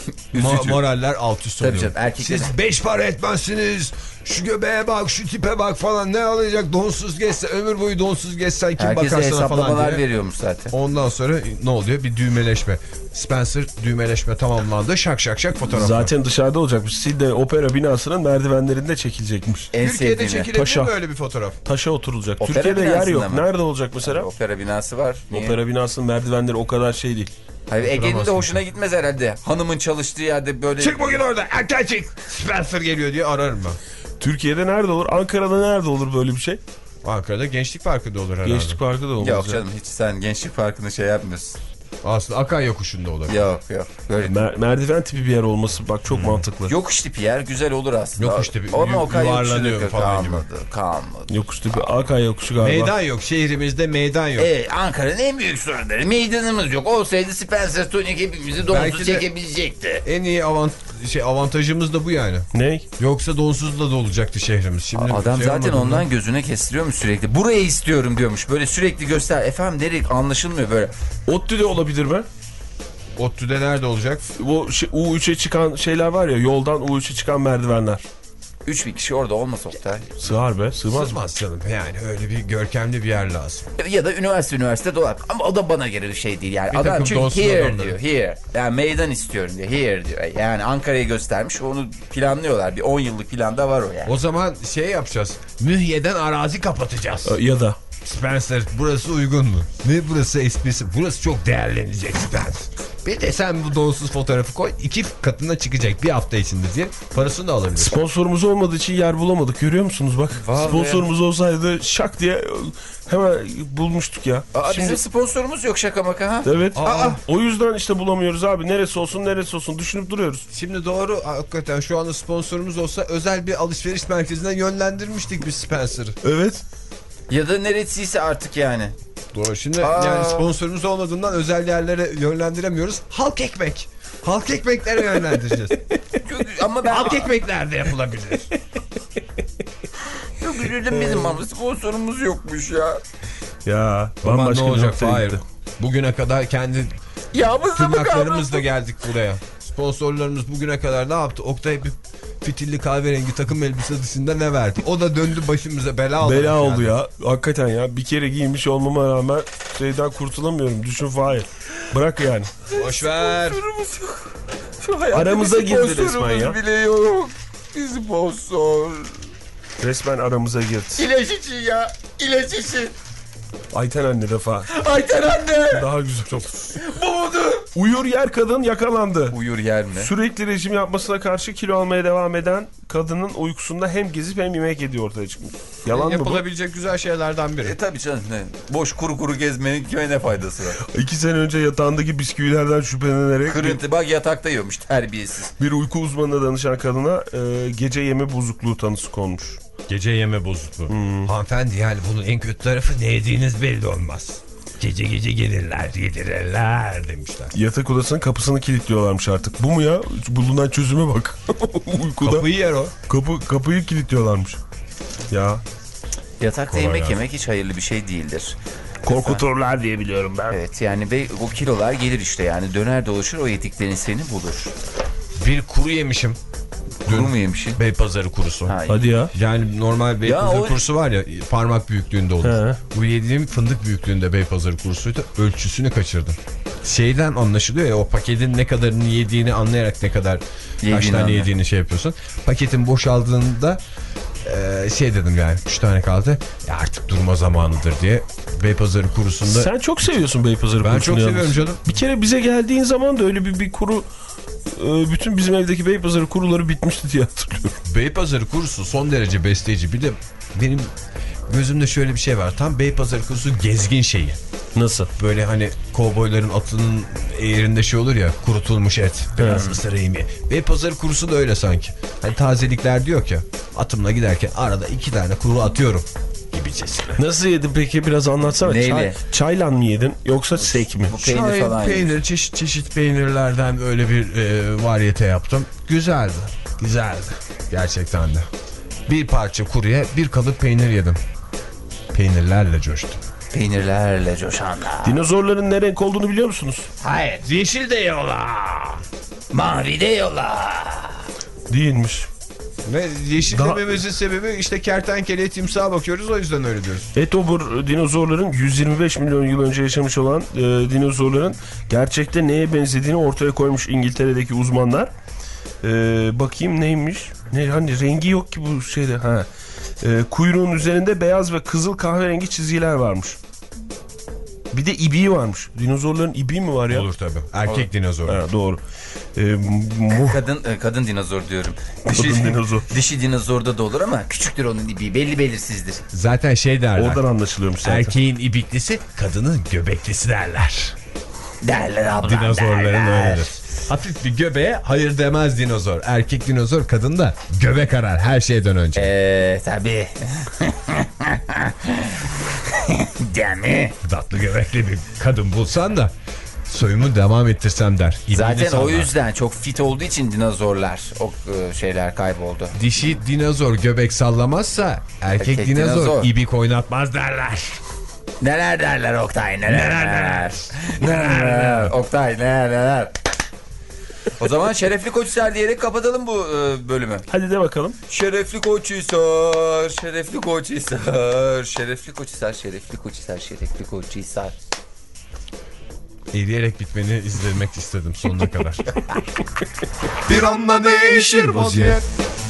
S1: Ma moraller alt üst oluyor.
S4: Tabii canım,
S1: Siz beş para etmezsiniz. Şu göbeğe bak, şu tipe bak falan, ne alacak donsuz geçse, ömür boyu donsuz geçsen kim
S4: herkese
S1: bakar sana falan
S4: hesaplamalar
S1: diye.
S4: veriyormuş zaten.
S1: Ondan sonra ne oluyor? Bir düğmeleşme. Spencer düğmeleşme tamamlandı. Şak şak şak fotoğraf.
S3: Zaten dışarıda olacakmış. Sydney Opera binasının merdivenlerinde çekilecekmiş.
S4: En
S1: Türkiye'de
S4: sevdiğimi.
S1: çekilebilir
S3: Taşa.
S1: mi öyle bir fotoğraf?
S3: Taşa oturulacak.
S4: Opera
S3: Türkiye'de yer yok.
S4: binasında mı?
S3: Nerede olacak mesela?
S4: Opera binası var. Niye?
S3: Opera binasının merdivenleri o kadar şey değil.
S4: Hayır, Ege'nin de
S1: Oturamazsın.
S4: hoşuna gitmez herhalde. Hanımın çalıştığı yerde böyle...
S1: Çık bugün orada, erken çık. Spencer geliyor diye ararım ben.
S3: Türkiye'de nerede olur? Ankara'da nerede olur böyle bir şey?
S1: Ankara'da Gençlik Parkı'da olur herhalde.
S3: Gençlik Parkı da olmaz.
S4: Yok
S3: ya.
S4: canım, hiç sen gençlik farkını şey yapmıyorsun.
S1: Aslında Akay Yokuşu'nda olabilir.
S4: Yok yok. Böyle
S3: Mer merdiven tipi bir yer olması bak çok mantıklı.
S4: yokuş tipi yer güzel olur aslında.
S1: Yokuş tipi,
S4: Ama o kadar
S1: yuvarlanıyor
S4: yokuşu
S1: falan gibi.
S4: kalmadı. Kalmadı.
S3: Yokuş tipi Akay yokuşu galiba.
S1: Meydan yok. Şehrimizde meydan yok.
S4: Evet, Ankara'nın en büyük sorunları. Meydanımız yok. Olsaydı Spencer Tunic hepimizi
S1: Belki
S4: donsuz
S1: de-
S4: çekebilecekti.
S1: En iyi avant şey avantajımız da bu yani.
S3: Ne?
S1: Yoksa donsuzla da olacaktı şehrimiz. Şimdi
S4: Adam
S1: şey
S4: zaten
S1: olmadığından-
S4: ondan gözüne kestiriyormuş sürekli. Burayı istiyorum diyormuş. Böyle sürekli göster. Efendim dedik, anlaşılmıyor böyle.
S3: ODTÜ'de olabilir mi?
S1: ODTÜ'de nerede olacak?
S3: Bu şey, U üçe çıkan şeyler var ya, yoldan U üçe çıkan merdivenler.
S4: Üç bir kişi orada olmasa Oktay.
S3: Sığar be, sığmaz mı?
S1: Sığmaz canım. Yani öyle bir görkemli bir yer lazım.
S4: Ya da üniversite üniversite dolar. Ama o da bana göre bir şey değil yani.
S1: Bir
S4: Adam
S1: takım
S4: çünkü
S1: donsuz
S4: here
S1: adamları.
S4: diyor. Here. Yani meydan istiyorum diyor. Here diyor. Yani Ankara'yı göstermiş. Onu planlıyorlar. Bir on yıllık planda var o yani.
S1: O zaman şey yapacağız. Mühye'den arazi kapatacağız.
S3: Ya da
S1: Spencer, burası uygun mu? Ne burası esprisi? Burası çok değerlenecek Spencer. Bir de sen bu donsuz fotoğrafı koy. İki katına çıkacak bir hafta içinde diye. Parasını da alabilirsin.
S3: sponsorumuz olmadığı için yer bulamadık, görüyor musunuz bak.
S4: Vallahi.
S3: Sponsorumuz olsaydı şak diye hemen bulmuştuk ya.
S4: Aa,
S3: Şimdi,
S4: bizim sponsorumuz yok şaka maka ha.
S3: evet.
S1: Aa.
S3: O yüzden işte bulamıyoruz abi. Neresi olsun neresi olsun düşünüp duruyoruz.
S1: Şimdi doğru, hakikaten şu anda sponsorumuz olsa özel bir alışveriş merkezinden yönlendirmiştik biz Spencer'ı.
S3: Evet.
S4: Ya da neresiyse artık yani.
S1: Doğru. Şimdi
S4: Aa.
S1: yani sponsorumuz olmadığından özel yerlere yönlendiremiyoruz. Halk ekmek. Halk ekmeklere yönlendireceğiz.
S4: Ama ben
S1: Halk ekmek nerede yapılabilir?
S4: çok üzüldüm, bizim ama sponsorumuz yokmuş ya.
S3: Ya
S1: Aman ne
S3: bambaşka bir
S1: olacak
S3: noktaya
S1: Fahir?
S3: gitti.
S1: Bugüne kadar kendi
S4: Yağımızda mı
S1: tırnaklarımızla
S4: kaldı?
S1: geldik buraya. Sponsorlarımız bugüne kadar ne yaptı? Oktay bir fitilli kahverengi takım elbise dışında ne verdi? O da döndü başımıza bela oldu.
S3: Bela oldu ya. Hakikaten ya. Bir kere giymiş olmama rağmen şeyden kurtulamıyorum. Düşün Fahir. Bırak yani.
S1: Boşver.
S4: Sponsorumuz yok. Şu hayatta
S3: Aramıza
S4: bir
S3: girdi
S4: sponsorumuz
S3: resmen ya.
S4: bile yok. Bir sponsor.
S3: Resmen aramıza girdi.
S4: İlaç için ya. İlaç için.
S3: Ayten anne defa.
S4: Ayten anne.
S3: Daha güzel oldu.
S4: Bu mudur?
S3: Uyur yer kadın yakalandı.
S4: Uyur yer mi?
S3: Sürekli rejim yapmasına karşı kilo almaya devam eden kadının uykusunda hem gezip hem yemek yediği ortaya çıkmış. Yalan mı bu?
S1: Yapılabilecek güzel şeylerden biri.
S4: E tabi canım, ne? Boş kuru kuru gezmenin kime ne faydası var?
S3: İki sene önce yatağındaki bisküvilerden şüphelenerek bir,
S4: Kırıntı bak, yatakta yiyormuş terbiyesiz.
S3: bir uyku uzmanına danışan kadına e, gece yeme bozukluğu tanısı konmuş.
S1: Gece yeme bozukluğu. Hanımefendi, yani bunun en kötü tarafı ne yediğiniz belli olmaz. Gece gece gelirler yedirirler demişler.
S3: Yatak odasının kapısını kilitliyorlarmış artık. Bu mu ya? Bulunan çözüme bak. Uykuda.
S1: Kapıyı yer o.
S3: Kapı, kapıyı kilitliyorlarmış. Ya.
S4: Yatakta
S1: Kolay
S4: yemek
S1: gelsin.
S4: yemek hiç hayırlı bir şey değildir.
S3: Korkuturlar diye biliyorum ben.
S4: Evet yani ve o kilolar gelir işte, yani döner dolaşır, o yediklerin seni bulur.
S1: Bir kuru yemişim.
S4: Kuru mu yemişsin?
S1: Beypazarı kurusu.
S4: Ha,
S3: Hadi ya.
S1: Yani normal Beypazarı
S4: Ya o-
S1: kurusu var ya, parmak büyüklüğünde olur.
S3: He.
S1: Bu yediğim fındık büyüklüğünde Beypazarı kurusuydu. Ölçüsünü kaçırdım. Şeyden anlaşılıyor ya, o paketin ne kadarını yediğini anlayarak ne kadar
S4: Yediğini
S1: kaç tane
S4: anlıyor.
S1: yediğini şey yapıyorsun. Paketin boşaldığında e, şey dedim yani, üç tane kaldı. Ya artık durma zamanıdır diye Beypazarı kurusunda.
S3: Sen çok seviyorsun Beypazarı
S1: Ben
S3: kurusunu
S1: çok
S3: yalnız.
S1: seviyorum canım.
S3: Bir kere bize geldiğin zaman da öyle bir, bir kuru... e, bütün bizim evdeki Beypazarı kuruları bitmişti diye hatırlıyorum.
S1: Beypazarı kurusu son derece besleyici. Bir de benim gözümde şöyle bir şey var. Tam Beypazarı kurusu gezgin şeyi.
S3: Nasıl?
S1: Böyle hani kovboyların atının eğerinde şey olur ya, kurutulmuş et. Biraz
S3: Hmm.
S1: ısırayım ye. Beypazarı kurusu da öyle sanki. Hani tazelikler diyor ki, atımla giderken arada iki tane kuru atıyorum gibicesine.
S3: Nasıl yedin peki? Biraz anlatsana.
S4: Neyle?
S3: Çay, çayla mı yedin yoksa steak mi?
S4: Bu peynir
S1: Çay,
S4: falan.
S1: peynir, çeşit çeşit peynirlerden öyle bir e, varyete yaptım. Güzeldi. Güzeldi. Gerçekten de. Bir parça kuruya bir kalıp peynir yedim. Peynirlerle coştum.
S4: Peynirlerle coşanlar.
S3: Dinozorların ne renk olduğunu biliyor musunuz?
S1: Hayır. Yeşil de yola.
S4: Mavide yola.
S3: Değilmiş.
S1: Ve yeşil
S3: Daha-
S1: dememizin sebebi işte kertenkeleye, timsaha bakıyoruz, o yüzden öyle diyoruz.
S3: Etobur dinozorların yüz yirmi beş milyon yıl önce yaşamış olan e, dinozorların gerçekte neye benzediğini ortaya koymuş İngiltere'deki uzmanlar. E, bakayım neymiş? Ne, hani rengi yok ki bu şeyde. Ha. E, kuyruğun üzerinde beyaz ve kızıl kahverengi çizgiler varmış. Bir de ibiği varmış. Dinozorların ibiği mi var ya?
S1: Olur tabii. Erkek dinozor.
S3: Ha, doğru. E, mu
S4: Kadın e, kadın dinozor diyorum.
S3: Kadın dinozor.
S4: Dişi dinozorda da olur ama küçüktür onun ibiği. Belli belirsizdir.
S1: Zaten şey derler.
S3: Oradan anlaşılıyormuş zaten.
S1: Erkeğin ibiklisi, kadının göbeklisi derler.
S4: Derler ablam
S1: Dinozorların
S4: derler.
S1: öyledir. Hafif bir göbeğe hayır demez dinozor. Erkek dinozor, kadın da göbek arar her şeyden önce.
S4: Eee tabii. Değil mi?
S1: Tatlı göbekli bir kadın bulsan da soyumu devam ettirsem der. İbni
S4: Zaten
S1: sallar.
S4: o yüzden çok fit olduğu için dinozorlar o e, şeyler kayboldu.
S1: Dişi dinozor göbek sallamazsa erkek,
S4: Erkek
S1: dinozor,
S4: dinozor
S1: ibik oynatmaz derler.
S4: Neler derler Oktay neler neler. Neler Oktay neler neler. O zaman Şerefli Koçhisar diyerek kapatalım bu e, bölümü.
S3: Hadi de bakalım.
S4: Şerefli Koçhisar, Şerefli Koçhisar, Şerefli Koçhisar, Şerefli Koçhisar, Şerefli Koçhisar.
S1: Eriyerek bitmeni izlemek istedim sonuna kadar.
S2: Bir anda değişir vaziyet.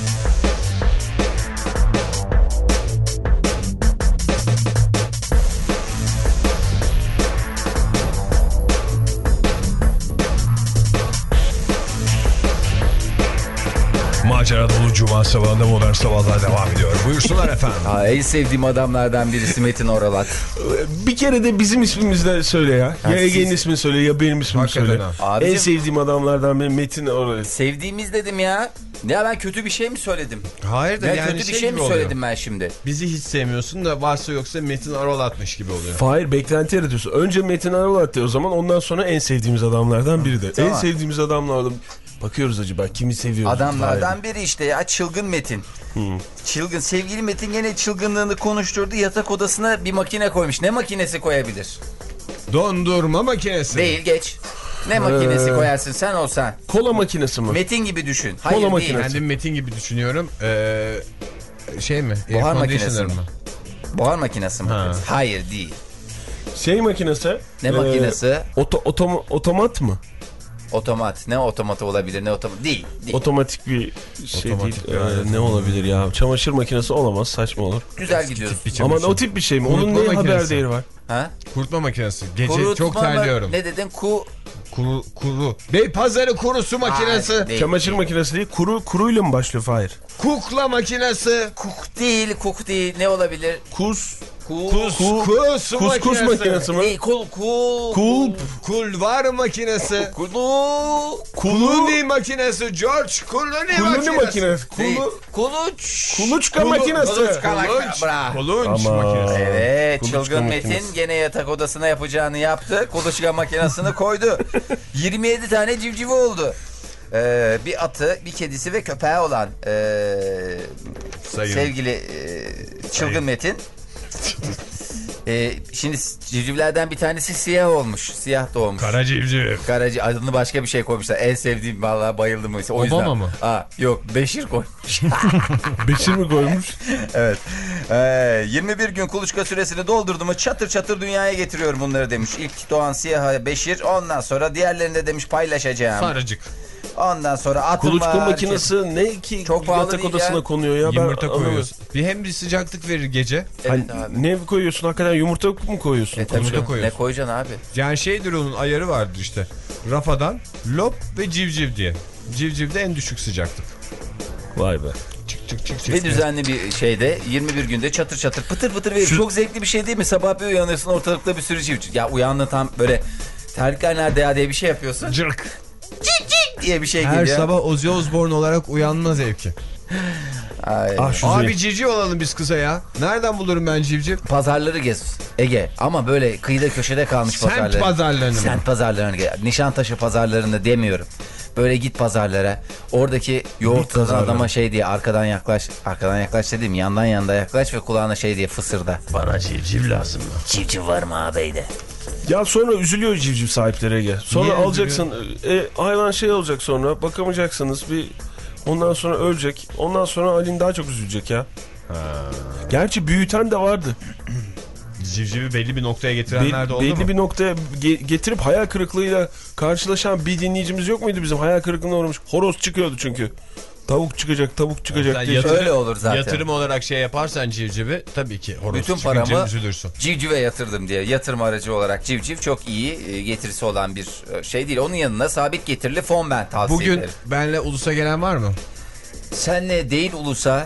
S1: Macera dolu cuma sabahında modern sabahlar devam ediyor. Buyursunlar efendim.
S4: Aa, en sevdiğim adamlardan birisi Metin Oralat.
S3: Bir kere de bizim ismimizle söyle ya.
S4: Ha,
S3: Ya Ege'nin
S4: siz-
S3: ismini söyle ya benim ismimi
S1: Hakikaten
S3: söyle.
S1: ha.
S4: Abicim-
S3: En sevdiğim adamlardan biri Metin Oralet.
S4: Sevdiğimiz dedim ya. Ya ben kötü bir şey mi söyledim?
S1: Hayır da
S4: Ya
S1: yani
S4: kötü bir
S1: şey,
S4: şey
S1: gibi
S4: mi
S1: oluyor.
S4: söyledim ben şimdi?
S1: Bizi hiç sevmiyorsun da varsa yoksa Metin Arolat'mış gibi oluyor.
S3: Hayır, beklenti yaratıyorsun. Önce Metin Aralat de o zaman, ondan sonra en sevdiğimiz adamlardan biri de.
S4: Tamam.
S3: En sevdiğimiz adamlardan bakıyoruz acaba kimi seviyoruz?
S4: Adamlardan biri işte ya, çılgın Metin.
S3: Hmm.
S4: Çılgın sevgili Metin gene çılgınlığını konuşturdu, yatak odasına bir makine koymuş. Ne makinesi koyabilir?
S1: Dondurma makinesi.
S4: Değil, geç. Ne makinesi
S3: Ee.
S4: koyarsın sen olsan?
S3: Kola makinesi mi?
S4: Metin gibi düşün. Hayır
S3: Kola
S4: değil.
S3: makinesi.
S1: Kendim Metin gibi düşünüyorum. Ee, şey mi?
S4: Buhar
S1: Air
S4: makinesi
S1: conditioner
S4: mi?
S1: mı?
S4: Buhar makinesi mi?
S1: Ha.
S4: Hayır değil.
S3: Şey makinesi.
S4: Ne
S3: e,
S4: makinesi?
S3: Oto, otom, otomat mı?
S4: Otomat. Ne otomatı olabilir, ne otomat? Değil. değil.
S3: Otomatik bir şey
S1: Otomatik
S3: değil.
S1: bir alet.
S3: Ee, ne olabilir ya? Çamaşır makinesi olamaz, saçma olur.
S4: Güzel gidiyorsun.
S3: Ama o tip bir şey mi? Onun
S1: Kurutma
S3: ne haber
S1: makinesi.
S3: değeri var?
S4: Ha?
S1: Kurutma makinesi. Gece
S4: Kurutma
S1: çok
S4: mı?
S1: terliyorum.
S4: Ne dedin? Ku...
S1: Kuru, kuru. Bey pazarı kurusu makinesi.
S4: Aa, değil.
S3: Çamaşır makinesi değil, kuru kuruyla mı başlıyor Fahir?
S1: Kukla makinesi.
S4: Kuk değil, kuk değil. Ne olabilir?
S3: Kus,
S4: Ku...
S1: Kus,
S3: Ku-
S1: kus
S3: kuskus makinesi mi?
S4: Değil, kul, kul...
S3: Kulp,
S1: Kulvar makinesi.
S4: Kulu...
S1: Clooney makinesi. George Clooney
S3: kuluni
S1: makinesi.
S3: makinesi.
S4: Değil.
S3: Kulu,
S4: Kuluç...
S3: kuluçka
S1: Kulu-
S3: makinesi.
S4: Kuluçka
S1: Kulunç.
S4: makinesi. Bravo.
S1: Kulunç
S3: Ama-
S1: makinesi.
S4: Evet,
S3: Kuluçka
S4: çılgın
S3: makinesi.
S4: Metin gene yatak odasına yapacağını yaptı. Kuluçka makinesini koydu. yirmi yedi tane civcivi oldu. Ee, bir atı, bir kedisi ve köpeği olan ee,
S1: Sayın.
S4: sevgili ee, çılgın Metin. Ee, şimdi civcivlerden bir tanesi siyah olmuş. Siyah doğmuş.
S1: Kara civciv.
S4: Karacı adını başka bir şey koymuşlar. En sevdiğim, vallahi bayıldım. O
S1: Obama
S4: yüzden.
S1: mı?
S4: Aa, yok, Beşir koymuş.
S3: Beşir mi koymuş?
S4: Evet. Ee, yirmi bir gün kuluçka süresini doldurdu mu çatır çatır dünyaya getiriyorum bunları demiş. İlk doğan siyah Beşir, ondan sonra diğerlerini de demiş paylaşacağım.
S1: Sarıcık.
S4: Ondan sonra atım
S3: Kuluçka
S4: var.
S3: makinesi ne ki
S4: Çok pahalı
S3: yatak
S4: değil
S3: odasına
S4: ya.
S3: konuyor ya? Ben
S1: Yumurta
S3: anlamadım.
S1: koyuyorsun. Bir hem bir sıcaklık verir gece.
S4: Evet
S3: Hani
S4: abi.
S3: ne koyuyorsun hakikaten, yumurta mı koyuyorsun?
S4: E, tabii
S1: Yumurta
S4: canım.
S1: koyuyorsun.
S4: Ne koyacaksın abi?
S1: Yani şeydir, onun ayarı vardır işte. Rafadan, lop ve civciv diye. Civcivde en düşük sıcaklık.
S3: Vay be.
S1: Çık çık çık çık.
S4: Ve düzenli bir şeyde yirmi bir günde çatır çatır pıtır pıtır verir. Çok zevkli bir şey değil mi? Sabah bir uyanıyorsun, ortalıkta bir sürü civciv. Ya uyandın tam böyle terlikler nerede ya diye bir şey yapıyorsun.
S1: Cırk.
S4: Diye bir şey
S1: Her
S4: geliyor.
S1: sabah Ozzy Osbourne olarak uyanma zevki.
S4: Ay.
S3: Ah şu
S1: Abi
S3: zevk.
S1: civciv olalım biz kıza ya. Nereden bulurum ben civciv?
S4: Pazarları gez Ege, ama böyle kıyıda köşede kalmış
S1: Semt
S4: pazarları.
S1: pazarlarını mı?
S4: Semt pazarlarını gez. Nişantaşı pazarlarını demiyorum. Böyle git pazarlara. Oradaki yoğurt satan adama şey diye arkadan yaklaş. Arkadan yaklaş dedim, yandan yanda yaklaş ve kulağına şey diye fısırda.
S3: Bana civciv lazım mı?
S4: Civciv var mı ağabeyde?
S3: Ya sonra üzülüyor civciv sahipleri Ege. Sonra
S1: Niye
S3: alacaksın e, hayvan şey olacak, sonra bakamayacaksınız bir, ondan sonra ölecek. Ondan sonra Ali'nin daha çok üzülecek ya. Ha. Gerçi büyüten de vardı.
S1: Civcivi belli bir noktaya getirenler
S3: Be
S1: de oldu
S3: belli
S1: mu?
S3: bir noktaya ge getirip hayal kırıklığıyla karşılaşan bir dinleyicimiz yok muydu bizim? Hayal kırıklığına uğramış. Horoz çıkıyordu çünkü. Tavuk çıkacak, tavuk çıkacak
S1: Sen
S3: diye.
S1: yatırım,
S4: Öyle olur zaten.
S1: Yatırım olarak şey yaparsan civcivi tabii ki horoz
S4: Bütün
S1: çıkınca
S4: paramı
S1: üzülürsün.
S4: civcive yatırdım diye. Yatırım aracı olarak civciv çok iyi getirisi olan bir şey değil. Onun yanına sabit getirili fon ben tavsiye
S1: Bugün
S4: ederim.
S1: benle Ulus'a gelen var mı?
S4: Senle değil Ulus'a.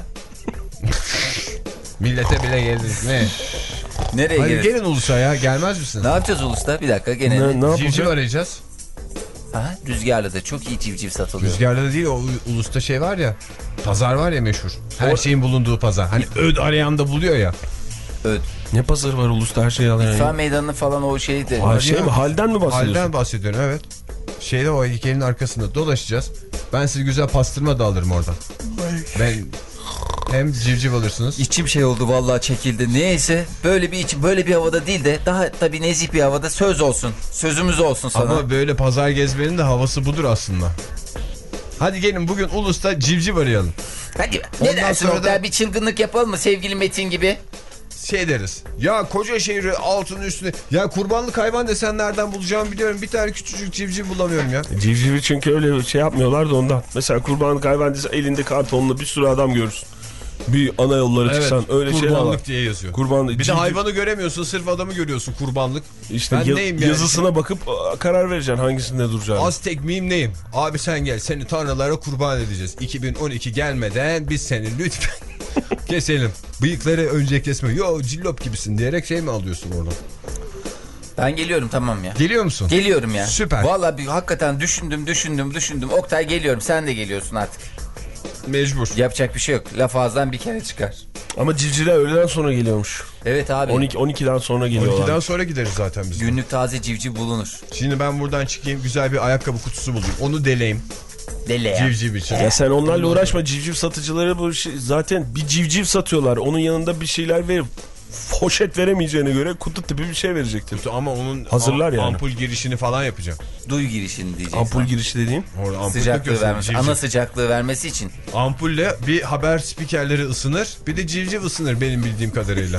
S1: Millete bile geliriz. Ne?
S4: Nereye
S1: Hadi
S4: geliriz?
S1: gelin Ulus'a ya. Gelmez misin?
S4: Ne yapacağız Ulus'ta? Bir dakika gene.
S3: Ne, ne
S1: Civciv
S3: yapacak?
S1: arayacağız.
S4: Ha, Rüzgarlı'da çok iyi civciv satılıyor.
S1: Rüzgarda değil, o Ulus'ta şey var ya. Pazar var ya meşhur. Her o... şeyin bulunduğu pazar. Hani öd arayan da buluyor ya.
S4: Öd.
S3: Ne pazarı var Ulus'ta, her şeyi alan?
S4: İtfaiye meydanı falan o şey de.
S3: Ha, şey mi? Halden mi bahsediyorsun?
S1: Halden bahsediyorum, evet. Şeyde o heykelin arkasında dolaşacağız. Ben size güzel pastırma da alırım oradan. Ben hem civciv alırsınız.
S4: İçim şey oldu vallahi, çekildi. Neyse böyle bir içim, böyle bir havada değil de daha tabii nezih bir havada söz olsun. Sözümüz olsun sana.
S1: Ama böyle pazar gezmenin de havası budur aslında. Hadi gelin bugün Ulus'ta civciv arayalım.
S4: Hadi
S1: Ondan
S4: ne dersin
S1: sonra
S4: orada
S1: da-
S4: bir çılgınlık yapalım mı sevgili Metin gibi?
S1: Şey deriz. Ya koca şehri altının üstüne. Ya kurbanlık hayvan desen nereden bulacağımı biliyorum. Bir tane küçücük civciv bulamıyorum ya.
S3: Civcivi çünkü öyle şey yapmıyorlar da ondan. Mesela kurbanlık hayvan desen elinde kartonla bir sürü adam görürsün. Bir ana yollara
S1: Evet,
S3: çıksan öyle şeyler var.
S1: kurbanlık diye yazıyor.
S3: Kurbanlık.
S1: Bir de
S3: civciv-
S1: hayvanı göremiyorsun, sırf adamı görüyorsun, kurbanlık.
S3: İşte
S1: ben
S3: ya-
S1: neyim yani?
S3: yazısına bakıp karar vereceksin hangisinde duracağını.
S1: Aztek miyim neyim? Abi sen gel, seni tanrılara kurban edeceğiz. iki bin on iki gelmeden biz seni lütfen keselim. Bıyıkları önce kesme. Yo cillop gibisin diyerek şey mi alıyorsun oradan?
S4: Ben geliyorum tamam ya.
S1: Geliyor musun?
S4: Geliyorum ya.
S1: Süper.
S4: Vallahi bir, hakikaten düşündüm düşündüm düşündüm. Oktay geliyorum, sen de geliyorsun artık.
S1: Mecbur.
S4: Yapacak bir şey yok. Laf ağızdan bir kere çıkar.
S3: Ama civcivler öğleden sonra geliyormuş.
S4: Evet abi.
S3: on iki on ikiden sonra geliyorlar.
S1: on ikiden sonra gideriz zaten biz.
S4: Günlük taze civciv bulunur.
S1: Şimdi ben buradan çıkayım, güzel bir ayakkabı kutusu bulayım. Onu deleyim.
S4: Dele ya.
S1: Civciv için.
S3: Ya sen onlarla uğraşma, civciv satıcıları bu şey, zaten bir civciv satıyorlar. Onun yanında bir şeyler verip poşet veremeyeceğine göre kutu tipi bir şey verecektir.
S1: Ama onun
S3: Hazırlar
S1: am-
S3: yani.
S1: ampul girişini falan yapacağım.
S4: Duy girişini diyeceksin.
S3: Ampul girişi dediğin.
S1: Orada ampul
S4: Sıcaklığı
S1: takıyorsun,
S4: vermesi.
S1: civciv.
S4: Ana sıcaklığı vermesi için.
S1: Ampulle bir haber spikerleri ısınır, bir de civciv ısınır benim bildiğim kadarıyla.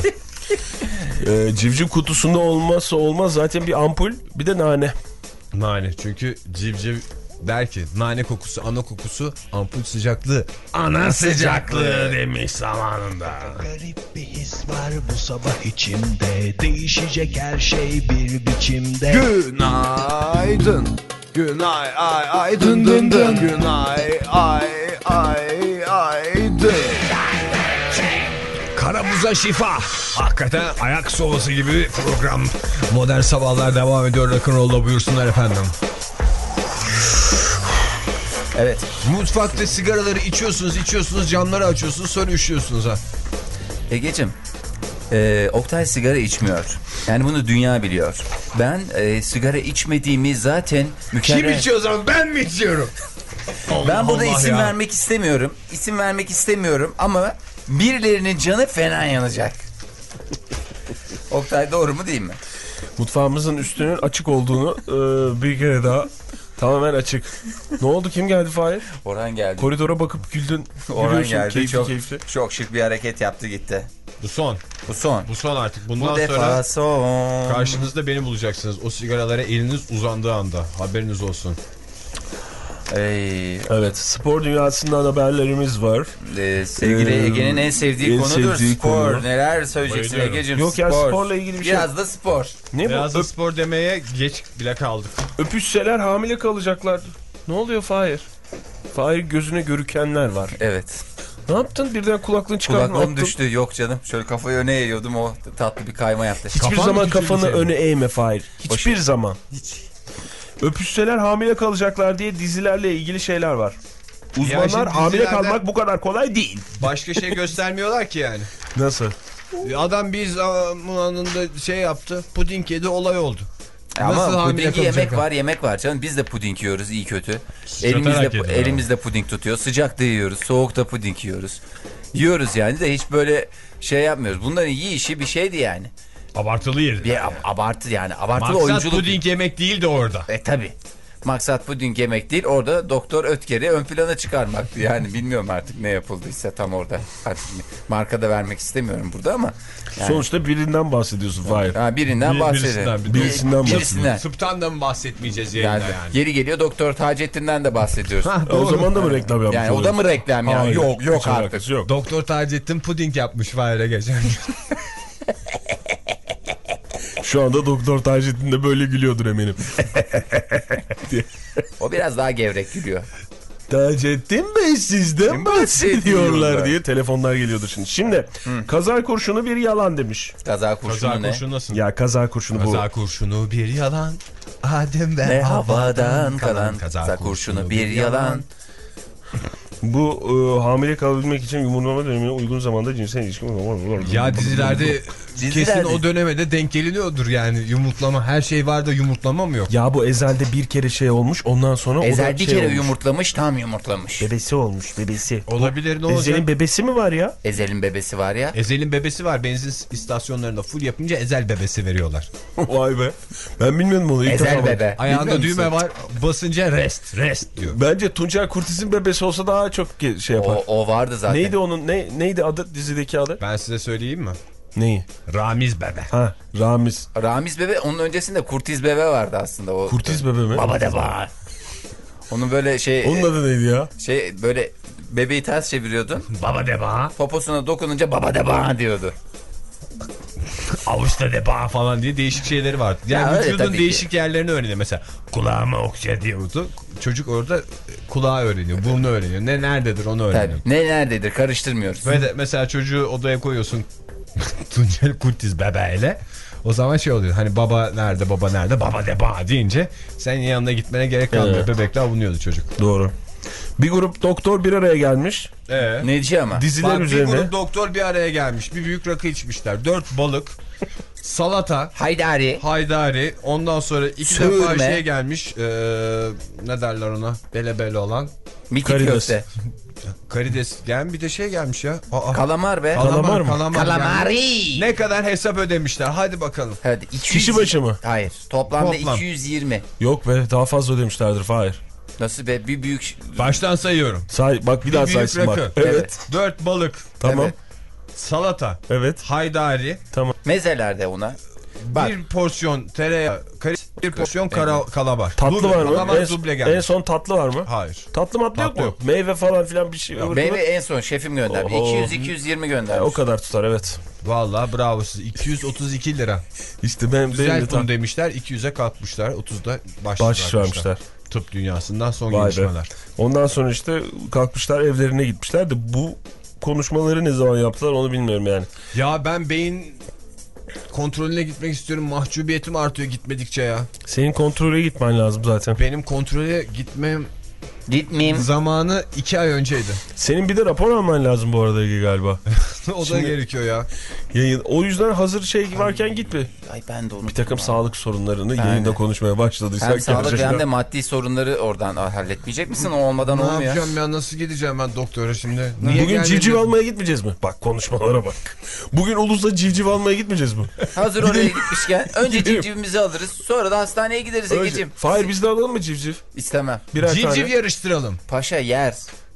S3: Ee, civciv kutusunda olmazsa olmaz zaten bir ampul, bir de nane.
S1: Nane, çünkü civciv der ki nane kokusu ana kokusu, ampul sıcaklığı ana sıcaklığı demiş zamanında.
S5: Garip bir his var bu sabah içimde, değişecek her şey bir biçimde.
S1: Günaydın. Günay ay ay dın dın dın. Günay ay ay ay dın. Karabuza şifa. Hakikaten ayak sobası gibi bir program. Modern Sabahlar devam ediyor. Rock'n'roll'la buyursunlar efendim.
S4: Evet.
S1: Mutfakta sigaraları içiyorsunuz, içiyorsunuz, camları açıyorsunuz, sonra üşüyorsunuz ha.
S4: Egeciğim, e, Oktay sigara içmiyor. Yani bunu dünya biliyor. Ben e, sigara içmediğimi zaten mükerrer...
S1: Kim içiyor o zaman? Ben mi içiyorum? Allah
S4: Ben burada
S1: Allah
S4: isim
S1: ya.
S4: vermek istemiyorum. İsim vermek istemiyorum ama birilerinin canı fena yanacak. Oktay doğru mu değil mi?
S3: Mutfağımızın üstünün açık olduğunu e, bir kere daha tamamen açık. Ne oldu, kim geldi Fahir?
S4: Orhan geldi.
S3: Koridora bakıp güldün.
S4: Orhan
S3: Gülüyorsun,
S4: geldi.
S3: keyifli
S4: çok,
S3: keyifli.
S4: çok şık bir hareket yaptı gitti.
S1: Bu son.
S4: Bu son.
S1: Bu son artık. Bundan
S4: Bu defa
S1: sonra
S4: son.
S1: karşınızda beni bulacaksınız. O sigaralara eliniz uzandığı anda. Haberiniz olsun.
S4: Ey,
S3: Evet, spor dünyasından haberlerimiz var.
S4: e, sevgili
S3: Ee,
S4: Ege'nin en sevdiği
S3: en
S4: konudur
S3: sevdiği
S4: spor.
S3: konu.
S4: Neler söyleyeceksin
S1: Bayılıyorum.
S4: Ege'cim?
S3: Yok ya,
S4: Spor.
S3: sporla ilgili bir şey.
S4: Biraz da spor.
S3: Ne
S1: Biraz
S3: bu?
S1: da
S3: Öp,
S1: spor demeye geç bile kaldık.
S3: öpüşseler hamile kalacaklar. Ne oluyor Fahir? Fahir gözüne görükenler var.
S4: Evet.
S3: Ne yaptın? Birden kulaklığını çıkardın,
S4: Kulaklığım
S3: attın.
S4: düştü. Yok canım. Şöyle kafayı öne eğiyordum. O tatlı bir kayma yaptı.
S3: Hiçbir
S1: Kafan
S3: zaman
S1: küçüldü
S3: kafanı
S1: senin.
S3: öne eğme Fahir. Hiçbir
S4: Başı-
S3: zaman.
S4: Hiç.
S3: Öpüşseler hamile kalacaklar diye dizilerle ilgili şeyler var. Uzmanlar
S1: şimdi
S3: hamile
S1: dizilerde-
S3: kalmak bu kadar kolay değil.
S1: Başka şey göstermiyorlar ki yani.
S3: Nasıl?
S1: Adam bir zamanında şey yaptı. Puding yedi, olay oldu.
S4: Ama
S1: Nasıl hamile
S4: pudingi
S1: kalacak
S4: yemek
S1: ha?
S4: var yemek var canım. Biz de puding yiyoruz iyi kötü.
S1: Sıçratarak
S4: Elimizde,
S1: yedin
S4: elimizde puding tutuyor. Sıcakta yiyoruz. Soğukta puding yiyoruz. Yiyoruz yani de hiç böyle şey yapmıyoruz. Bunların yiyişi bir şeydi yani.
S1: Abartılı yedi.
S4: Bir ab- abartı yani abartılı
S1: Maksat
S4: oyunculuk.
S1: puding yemek değildi orada.
S4: E tabi. Maksat puding yemek değil, orada Doktor Ötker'i ön plana çıkarmaktı. Yani bilmiyorum artık ne yapıldıysa tam orada. Artık marka da vermek istemiyorum burada ama. Yani.
S3: Sonuçta birinden bahsediyorsun Fahir.
S4: Ha, birinden
S1: Bir-
S4: bahsedelim.
S1: birisinden,
S3: birisinden
S4: birisinden.
S1: Tıptan da mı bahsetmeyeceğiz yayında
S4: Yani,
S1: yani?
S4: Yeri geliyor Doktor Taceddin'den de bahsediyoruz.
S3: O zaman da mı reklam yapmış
S4: Yani o da
S3: oluyorsun?
S4: mı reklam ya?
S3: Hayır,
S4: Yok yok
S3: hiç
S4: artık.
S3: alakası yok.
S1: Doktor Taceddin puding yapmış Fahir'e geçen gün.
S3: Şu anda Doktor Taceddin de böyle gülüyordur eminim.
S4: O biraz daha gevrek gülüyor.
S3: Taceddin Bey sizden bahsediyorlar
S4: bahsediyorlar
S3: diye telefonlar geliyordu şimdi. Şimdi kaza kurşunu bir yalan demiş.
S4: Kaza kurşunu
S1: Kaza
S4: ne?
S1: kurşunu nasıl?
S3: Ya kaza kurşunu bu.
S1: Kaza kurşunu bir yalan. Adem ve
S4: Ne
S1: havadan
S4: havadan kalan kaza kurşunu bir yalan.
S3: Bu e, hamile kalabilmek için yumurtlama dönemine uygun zamanda cinsel ilişki.
S1: Ya dizilerde kesin
S4: Dizilerde-
S1: o döneme de denk geliniyordur yani yumurtlama. Her şey var da yumurtlama mı yok?
S3: Ya bu ezelde bir kere şey olmuş, ondan sonra
S4: Ezel
S3: o da
S4: bir
S3: şey
S4: kere
S3: olmuş.
S4: yumurtlamış, tam yumurtlamış.
S3: Bebesi olmuş, bebesi.
S1: Olabilir, ne olacak?
S3: Ezel'in bebesi mi var ya?
S4: Ezel'in bebesi var ya.
S1: Ezel'in bebesi var. Benzin istasyonlarında full yapınca Ezel bebesi veriyorlar.
S3: Vay be. Ben bilmiyordum onu. ilk defa
S4: Ezel
S3: bak.
S4: bebe.
S1: Ayağında
S4: Bilmiyor
S1: düğme
S4: musun?
S1: var. Basınca rest, rest diyor.
S3: Bence Tuncer Kurtiz'in bebesi olsa daha çok ge- şey yapar.
S4: O, o vardı zaten.
S3: Neydi onun, ne, neydi adı, dizideki adı?
S1: Ben size söyleyeyim mi?
S3: Neyi?
S1: Ramiz bebe.
S3: Ha, Ramiz.
S4: Ramiz bebe, onun öncesinde Kurtiz bebe vardı aslında. O,
S3: Kurtiz bebe mi?
S4: Baba da var. Onun böyle şey
S3: Onun adı neydi ya?
S4: şey böyle bebeği ters çeviriyordun.
S1: Baba de bana,
S4: Poposuna dokununca baba da bana diyordu.
S1: avuçta de bana falan diye değişik şeyleri vardı. Yani
S4: Ya öyle
S1: vücudun
S4: tabii
S1: değişik yerlerini öğreniyor. Mesela kulağıma okşa diyordu. Çocuk orada kulağı öğreniyor, burnu öğreniyor. Ne nerededir onu öğreniyor.
S4: Tabii. Ne nerededir karıştırmıyoruz.
S1: Ve de mesela çocuğu odaya koyuyorsun Tuncel Kurtiz bebeğiyle. O zaman şey oluyor, hani baba nerede baba nerede baba de bana deyince senin yanına gitmene gerek kalmıyor.
S3: Evet.
S1: Bebekle avunuyordu çocuk.
S3: Doğru. Bir grup doktor bir araya gelmiş.
S1: Ee?
S4: Ne diyeceğim ama?
S3: Diziler
S1: Bak, bir
S3: üzerine.
S1: grup doktor bir araya gelmiş. Bir büyük rakı içmişler. Dört balık, salata,
S4: Haydari.
S1: haydari. Ondan sonra iki
S4: Sövme.
S1: defa şeye gelmiş. Ee, ne derler ona? Bele bele olan.
S4: Mitik
S3: Karides.
S4: köfte.
S1: Karides. Yani bir de şey gelmiş ya. Aa,
S4: Kalamar be.
S3: Kalamar mı?
S1: kalamar
S4: Kalamari.
S1: gelmiş. Ne kadar hesap ödemişler? Hadi bakalım.
S4: Hadi iki yüz...
S3: Kişi başı mı?
S4: Hayır. Toplamda
S1: Toplam.
S4: iki yüz yirmi.
S3: Yok be, daha fazla ödemişlerdir Fahir.
S4: Nasıl be, bir büyük...
S1: Baştan sayıyorum.
S3: Say, bak bir, daha
S1: büyük
S3: saysın
S1: rakı.
S3: bak.
S4: Evet.
S3: Evet.
S1: Dört balık,
S3: Tamam.
S4: Evet.
S1: salata,
S3: Evet.
S1: haydari,
S3: Tamam.
S4: Mezelerde ona. Bak.
S1: bir porsiyon tereyağı, karides, bir porsiyon kara, kalabar.
S3: Tatlı
S1: Duble,
S3: var mı?
S1: kalamar
S3: En,
S1: duble
S3: en
S1: gelmiş.
S3: son tatlı var mı?
S1: Hayır.
S3: Tatlı matlı yok
S1: Tatlı
S3: mu?
S1: yok.
S3: Meyve falan filan bir şey.
S4: Meyve en son şefim gönderdi.
S3: Oho.
S4: iki yüz iki yüz yirmi
S3: E,
S4: göndermiş.
S3: o kadar tutar, evet.
S1: Vallahi bravo siz. iki yüz otuz iki lira.
S3: İşte ben
S1: Güzel
S3: benim de
S1: bunu
S3: tam
S1: demişler. iki yüze kalkmışlar. otuzda baş
S3: bahşiş vermişler.
S1: Tıp dünyasından son
S3: Vay be.
S1: gelişmeler.
S3: Ondan sonra işte kalkmışlar evlerine gitmişler de bu konuşmaları ne zaman yaptılar onu bilmiyorum yani.
S1: Ya ben beyin kontrolüne gitmek istiyorum. Mahcubiyetim artıyor gitmedikçe ya.
S3: Senin kontrole gitmen lazım zaten.
S1: Benim kontrole gitmem
S4: Gitmeyeyim.
S1: zamanı iki ay önceydi.
S3: Senin bir de rapor alman lazım bu arada Ege galiba.
S1: O da
S3: Şimdi-
S1: gerekiyor ya.
S3: Yayın. O yüzden hazır şey varken gitme.
S4: Ay ben de unuttum.
S3: Bir takım
S4: abi.
S3: sağlık sorunlarını
S4: Yani.
S3: yayında konuşmaya başladıysak.
S4: Hem sağlık
S3: gerçekten-
S4: hem de maddi sorunları oradan halletmeyecek misin? O olmadan
S1: Ne
S4: olmuyor.
S1: yapacağım ya, nasıl gideceğim ben doktora şimdi?
S3: Bugün
S1: gelmedi?
S3: civciv almaya gitmeyeceğiz mi? Bak konuşmalara bak. Bugün Ulus'ta civciv almaya gitmeyeceğiz mi?
S4: Hazır oraya gitmişken önce
S3: Gidelim.
S4: civcivimizi alırız. Sonra da hastaneye gideriz
S3: Önce-
S4: Egeciğim.
S3: Fahir biz de alalım mı civciv?
S4: İstemem.
S3: Birer
S1: Civciv
S3: tane.
S1: yarıştıralım.
S4: Paşa yer.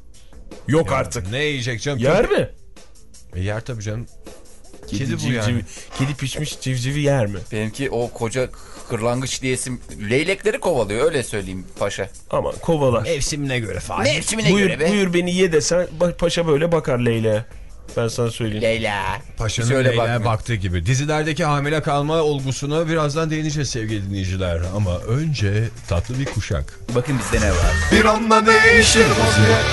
S3: Yok artık.
S1: Ne yiyecek canım?
S3: Yer mi?
S1: E, yer tabii canım.
S3: Kedi,
S1: Kedi bu
S3: civcivi,
S1: yani.
S3: Kedi pişmiş civcivi yer mi?
S4: Benimki o koca kırlangıç diyesim leylekleri kovalıyor, öyle söyleyeyim paşa.
S3: Ama kovalar.
S1: Mevsimine göre falan.
S4: Mevsimine
S3: Buyur,
S4: göre be.
S3: buyur beni ye desen ba- paşa böyle bakar Leyla. Ben sana söyleyeyim.
S4: Leyla.
S1: Paşa'nın
S4: Şöyle
S1: Leyla'ya
S4: bakma.
S1: baktığı gibi. Dizilerdeki hamile kalma olgusuna birazdan değineceğiz sevgili dinleyiciler. Ama önce tatlı bir kuşak.
S4: Bakın bizde ne var.
S2: Bir anda değişir vaziyet.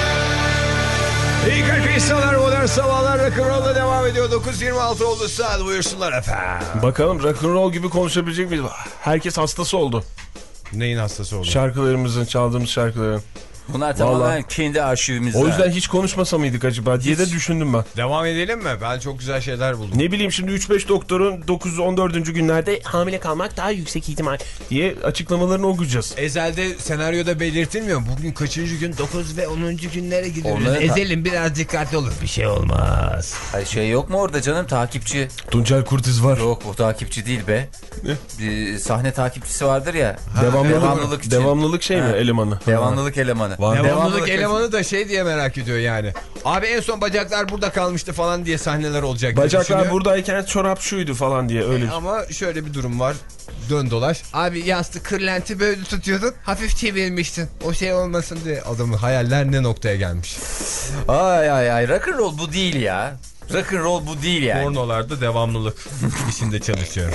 S1: İyi kalp insanlar, modern sabahlar rock'n'roll'la devam ediyor. dokuz yirmi altı oldu saat, buyursunlar efendim.
S3: Bakalım rock'n'roll gibi konuşabilecek miyiz? Herkes hastası oldu.
S1: Neyin hastası oldu?
S3: Şarkılarımızın, çaldığımız şarkıların.
S4: Bunlar tamamen
S3: Vallahi.
S4: kendi arşivimizde.
S3: O yüzden hiç konuşmasa mıydık acaba diye de düşündüm ben.
S1: Devam edelim mi? Ben çok güzel şeyler buldum.
S3: Ne bileyim şimdi üç beş doktorun dokuz on dördüncü günlerde hamile kalmak daha yüksek ihtimal diye açıklamalarını okuyacağız.
S1: Ezelde senaryoda belirtilmiyor. Bugün kaçıncı gün? dokuz ve onuncu günlere gidiyoruz.
S4: Onları ta-
S1: Ezelim biraz dikkatli olur. Bir şey olmaz.
S4: Ay şey yok mu orada canım, takipçi?
S3: Tuncel Kurtiz var.
S4: Yok, o takipçi değil be.
S3: Ne?
S4: Bir sahne takipçisi vardır ya.
S3: Devamlılık,
S4: devamlılık için.
S3: Devamlılık şey mi
S4: Ha.
S3: elemanı?
S4: Devamlılık elemanı.
S3: Var.
S1: Devamlılık elemanı da şey diye merak ediyor yani. Abi en son bacaklar burada kalmıştı falan diye sahneler olacak diye
S3: Bacaklar
S1: düşünüyor.
S3: buradayken çorap şuydu falan diye öyle.
S1: E, ama şöyle bir durum var. Dön dolaş. Abi yastık kırlenti böyle tutuyordun. Hafif çevirmiştin. O şey olmasın diye. Adamın hayaller ne noktaya gelmiş.
S4: Ay ay ay, rock'n'roll bu değil ya. Rock'n'roll bu değil yani.
S1: Pornolarda devamlılık işinde çalışıyorum.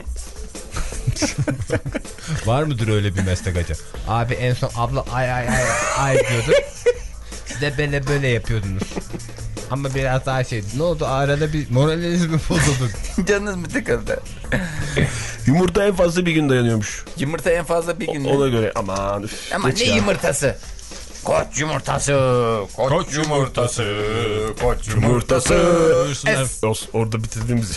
S1: Var mıdır öyle bir meslek acaba? Abi en son abla ay ay ay ay diyordu. Siz de böyle böyle yapıyordunuz. Ama biraz daha şey. Ne oldu? Arada bir moraliniz mi bozuldu?
S4: Canınız mı tıkıldı?
S3: Yumurta en fazla bir gün dayanıyormuş.
S4: Yumurta en fazla bir gün.
S3: O, ona göre aman üf.
S4: Ama
S3: geç
S4: ne
S3: ya.
S4: yumurtası? Koç yumurtası. Koç,
S1: Koç yumurtası.
S4: Koç
S3: Yumurtası.
S4: Es.
S3: Os- Orada bitirdiğimiz.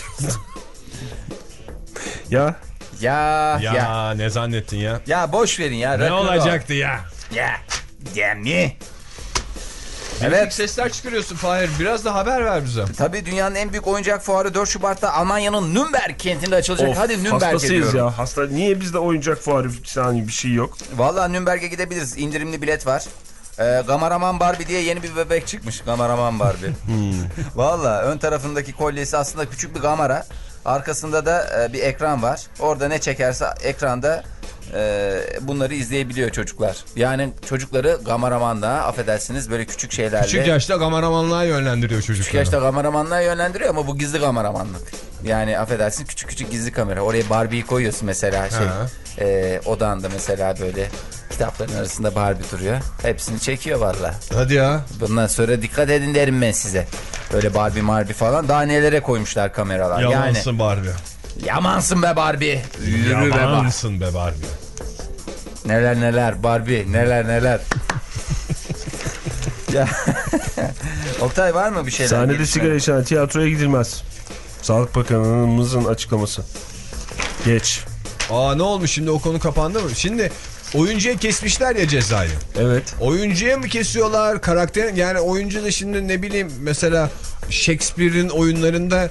S4: Ya
S3: ya.
S1: Ya,
S4: ya ya.
S1: ne zannettin ya?
S4: Ya boş verin ya.
S1: Ne
S4: rock'n'roll.
S1: olacaktı ya?
S4: Ya. Değil mi?
S1: Evet.
S4: Evet.
S1: Sesler çıkarıyorsun Fahir. Biraz da haber ver bize.
S4: Tabii dünyanın en büyük oyuncak fuarı dört Şubat'ta Almanya'nın Nürnberg kentinde açılacak.
S3: Of,
S4: Hadi Nürnberg'e
S3: hastasıyız
S4: diyorum.
S3: ya. Hasta. Niye bizde oyuncak fuarı bir şey yok?
S4: Vallahi Nürnberg'e gidebiliriz. İndirimli bilet var. Ee, Gamaraman Barbie diye yeni bir bebek çıkmış. Gamaraman Barbie. Vallahi ön tarafındaki kolyesi aslında küçük bir gamara. Arkasında da e, bir ekran var. Orada ne çekerse ekranda e, bunları izleyebiliyor çocuklar. Yani çocukları gamaramanlığa, affedersiniz, böyle küçük şeylerle.
S1: Küçük yaşta kameramanlığa yönlendiriyor çocukları.
S4: Küçük yaşta kameramanlığa yönlendiriyor ama bu gizli kameramanlık. Yani affedersin, küçük küçük gizli kamera. Oraya Barbie'yi koyuyorsun mesela şey. E, odanda mesela böyle kitapların arasında Barbie duruyor. Hepsini çekiyor valla.
S1: Hadi ya.
S4: Bundan sonra dikkat edin derim ben size. Böyle Barbie Barbie falan daha nelere koymuşlar kameralar.
S1: Yalansın
S4: Yani,
S1: Barbie.
S4: yamansın be Barbie. Yürü be Barbie.
S1: Yalansın be Barbie.
S4: Neler neler Barbie, neler neler. Ya. Oktay, var mı bir şeyler?
S3: Sahnede
S4: gelişme?
S3: sigara içen tiyatroya gidilmez. Sağlık Bakanımızın açıklaması. Geç.
S1: Aa, ne olmuş şimdi, o konu kapandı mı? Şimdi oyuncuya kesmişler ya cezayı.
S3: Evet.
S1: Oyuncuya mı kesiyorlar karakter? Yani oyuncu da şimdi ne bileyim mesela Shakespeare'in oyunlarında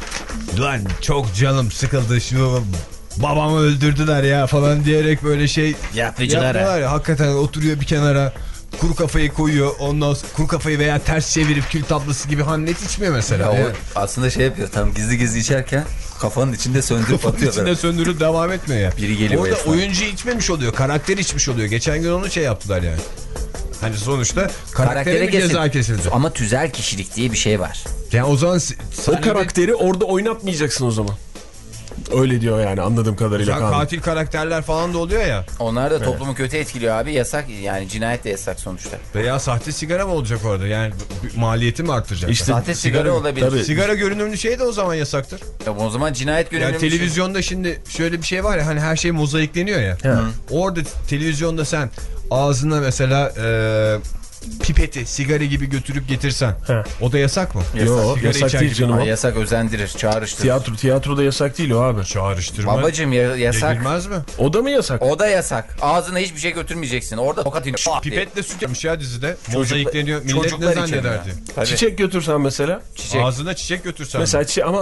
S1: lan çok canım sıkıldı şu babamı öldürdüler ya falan diyerek böyle şey
S4: Yapıcılara.
S1: yapıyorlar ya, hakikaten oturuyor bir kenara, kuru kafayı koyuyor, ondan sonra kuru kafayı veya ters çevirip kül tablası gibi Hamlet içmiyor mesela.
S4: Ya o
S1: Yani.
S4: aslında şey yapıyor, tam gizli gizli içerken kafanın içinde söndürüp atıyor.
S1: İçinde söndürüp devam etmiyor ya.
S4: Biri geliyor
S1: orada
S4: esnaf.
S1: oyuncu içmemiş oluyor, karakter içmiş oluyor. Geçen gün onu şey yaptılar yani. Hani sonuçta karaktere bir ceza kesildi.
S4: Ama tüzel kişilik diye bir şey var.
S1: Yani o zaman
S3: O karakteri orada oynatmayacaksın o zaman. Öyle diyor yani, anladığım kadarıyla.
S1: Sen katil karakterler falan da oluyor ya.
S4: Onlar da toplumu kötü etkiliyor abi. Yasak yani, cinayet de yasak sonuçta.
S1: Veya sahte sigara mı olacak orada? Yani maliyeti mi arttıracak?
S3: İşte
S4: Sahte sigara olabilir.
S3: Tabii.
S1: Sigara görünümlü şey de o zaman yasaktır.
S4: Ya o zaman cinayet
S1: Yani
S4: görünümlü.
S1: televizyonda şimdi şöyle bir şey var ya, hani her şey mozaikleniyor ya.
S3: He.
S1: Orada televizyonda sen ağzına mesela e, pipeti sigara gibi götürüp getirsen,
S3: He.
S1: o da yasak mı?
S3: Yok,
S1: Sigara
S3: yasak
S1: içer
S3: değil
S1: gibi.
S3: canım.
S4: Ay, yasak, özendirir, çağrıştırır.
S3: Tiyatro, tiyatroda yasak değil o abi.
S1: Çağrıştırma.
S4: Babacım ya, yasak.
S1: Çekilmez mi?
S3: O da mı yasak?
S4: O da yasak. Ağzına hiçbir şey götürmeyeceksin. Orada tokat iniyor. Şah diye.
S1: Pipetle süt yapmış ya dizide. Mozaikleniyor. Millet ne
S4: Çocuklar için
S1: zannederdi?
S4: ya. Tabii.
S3: Çiçek götürsen mesela.
S4: Çiçek.
S1: Ağzına çiçek götürsen.
S3: Mesela çiçek ama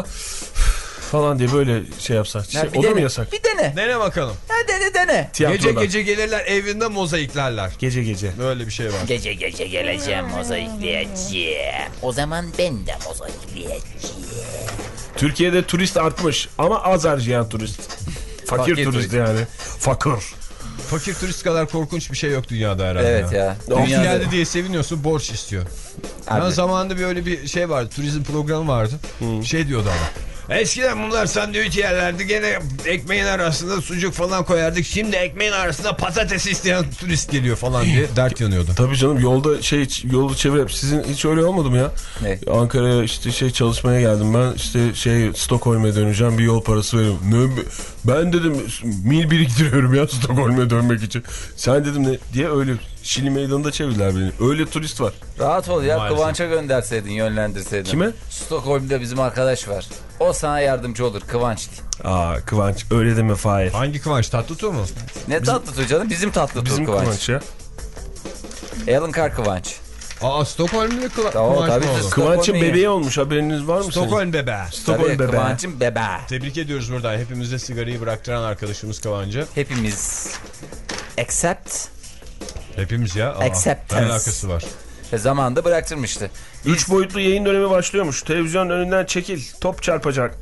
S3: falan diye böyle şey yapsak.
S4: Ya
S3: Çiçek,
S4: bir
S3: o da
S4: dene,
S3: mı yasak?
S4: Bir dene.
S1: Dene bakalım.
S4: Ha, dene dene.
S3: Tiyatroda.
S1: Gece gece gelirler evinde mozaiklerler.
S3: Gece gece.
S1: Böyle bir şey var.
S4: Gece gece geleceğim, mozaikleyeceğim. O zaman ben de mozaikleyeceğim.
S3: Türkiye'de turist artmış ama az harcayan turist. Fakir,
S4: Fakir
S3: turist
S4: turist.
S3: yani. Fakir.
S1: Fakir turist kadar korkunç bir şey yok dünyada herhalde.
S4: Evet ya.
S1: Dünyada...
S4: Dünyada-
S1: geldi diye seviniyorsun, borç istiyor.
S4: Abi.
S1: Ben zamanında bir öyle bir şey vardı, turizm programı vardı. Şey diyordu ama. Eskiden bunlar sandviç yerlerdi, gene ekmeğin arasında sucuk falan koyardık. Şimdi ekmeğin arasında patates isteyen turist geliyor falan diye dert yanıyordu.
S3: Tabii canım, yolda şey yolu çevir. Sizin hiç öyle olmadı mı ya?
S4: Ne?
S3: Ankara'ya işte şey çalışmaya geldim ben. İşte şey Stockholm'e döneceğim, bir yol parası veriyorum. Ne, ben dedim mil biriktiriyorum ya Stockholm'e dönmek için. Sen dedim ne diye öyle Şili meydanında çevirdiler beni. Öyle turist var.
S4: Rahat ol ya,
S1: Maalesef.
S4: Kıvanç'a gönderseydin, yönlendirseydin.
S3: Kime?
S4: Stockholm'da bizim arkadaş var. O sana yardımcı olur, Kıvanç.
S3: Aa Kıvanç öyle deme Fahir.
S1: Hangi Kıvanç? Tatlıtuğ mu?
S4: Ne tatlı canım, bizim tatlı
S3: Bizim
S4: Kıvanç.
S3: Kıvanç ya.
S4: Alan Carr Kıvanç.
S1: Aa Stockholm'da Kıva
S4: Tamam,
S1: Kıvanç
S4: tabii
S1: mı
S4: ki.
S1: oldu?
S3: Kıvanç'ın
S4: Stockholm
S3: bebeği olmuş, haberiniz var mı?
S1: Stockholm bebeği.
S3: Stockholm
S4: Tabii,
S3: bebeği.
S4: Kıvanç'ın bebeği.
S1: Tebrik ediyoruz buradan hepimize sigarayı bıraktıran arkadaşımız Kıvanç'ı.
S4: Hepimiz. Except.
S1: Hepimiz ya. Aa,
S4: Acceptance.
S1: ne alakası var?
S4: E, zamanında bıraktırmıştı.
S3: Üç boyutlu yayın dönemi başlıyormuş. Televizyon önünden çekil, top çarpacak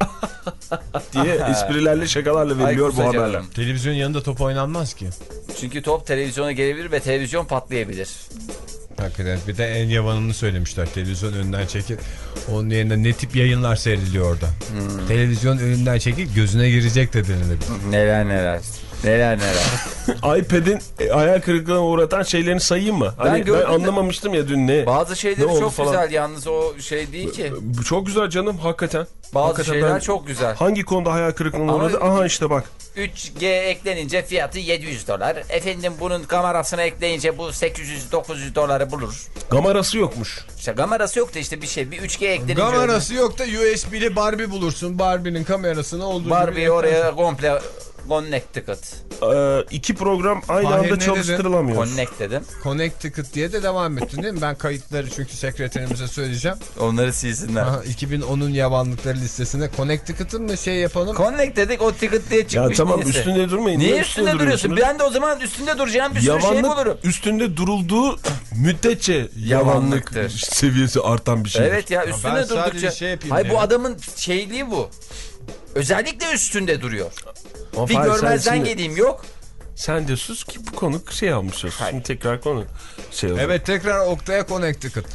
S3: diye esprilerle şakalarla veriliyor bu
S4: kusacağım.
S3: haberler.
S1: Televizyonun yanında top oynanmaz ki.
S4: Çünkü top televizyona gelebilir ve televizyon patlayabilir.
S1: Hakikaten bir de en yavanını söylemişler. Televizyon önünden çekil. Onun yerine ne tip yayınlar seyrediliyor orada. Hmm. Televizyon önünden çekil, gözüne girecek de denilebilir.
S4: Neler neler. Neler neler.
S3: iPad'in e, hayal kırıklığına uğratan şeylerini sayayım mı? Hani ben,
S4: gördüm de-
S3: anlamamıştım ya dün ne.
S4: Bazı şeyleri
S3: Ne oldu
S4: çok
S3: falan.
S4: güzel, yalnız o şey değil ki.
S3: Bu çok güzel canım hakikaten.
S4: Bazı
S3: Hakikaten
S4: şeyler
S3: ben
S4: çok güzel.
S3: Hangi konuda hayal kırıklığına
S4: Ama-
S3: uğradı? Aha işte bak.
S4: üç G eklenince fiyatı yedi yüz dolar. Efendim bunun kamerasını ekleyince bu sekiz yüz dokuz yüz doları bulur.
S3: Kamerası yokmuş.
S4: İşte kamerası yok da işte bir şey. Bir üç G eklenince...
S1: Kamerası yok da U S B'li Barbie bulursun. Barbie'nin kamerasını olduğu
S4: Barbie'yi
S1: gibi
S4: oraya komple connected.
S3: Ee, iki program aynı
S1: Fahir ne
S3: anda
S1: dedi?
S3: çalıştırılamıyor.
S4: Connect dedim.
S1: Connecticut diye de devam ettin değil mi? Ben kayıtları çünkü sekreterimize söyleyeceğim.
S4: Onları silsinler.
S1: Aha, iki bin onun yavanlıkları listesine Connecticut'ın mı şey yapalım?
S4: Connect dedik, o ticket diye
S3: Ya
S4: çıkmış.
S3: tamam
S4: neyse.
S3: üstünde durmayın.
S4: Niye
S3: Niye
S4: üstünde duruyorsun?
S3: duruyorsunuz?
S4: Ben de o zaman üstünde duracağım bir sürü şey bulurum.
S3: Yavanlık üstünde durulduğu müddetçe yavanlık
S4: Yavanlıktır.
S3: seviyesi artan bir şey.
S4: Evet ya, üstünde
S1: ben sadece
S4: durdukça.
S1: şey yapayım
S4: Hayır, bu
S1: diye.
S4: adamın şeyliği bu. Özellikle üstünde duruyor. Bir görmezden geleyim yok.
S3: Sen diyorsunuz ki bu konu şey almış diyorsun. Şimdi tekrar konu şey oldu.
S1: Evet, tekrar Oktay'a Connecticut.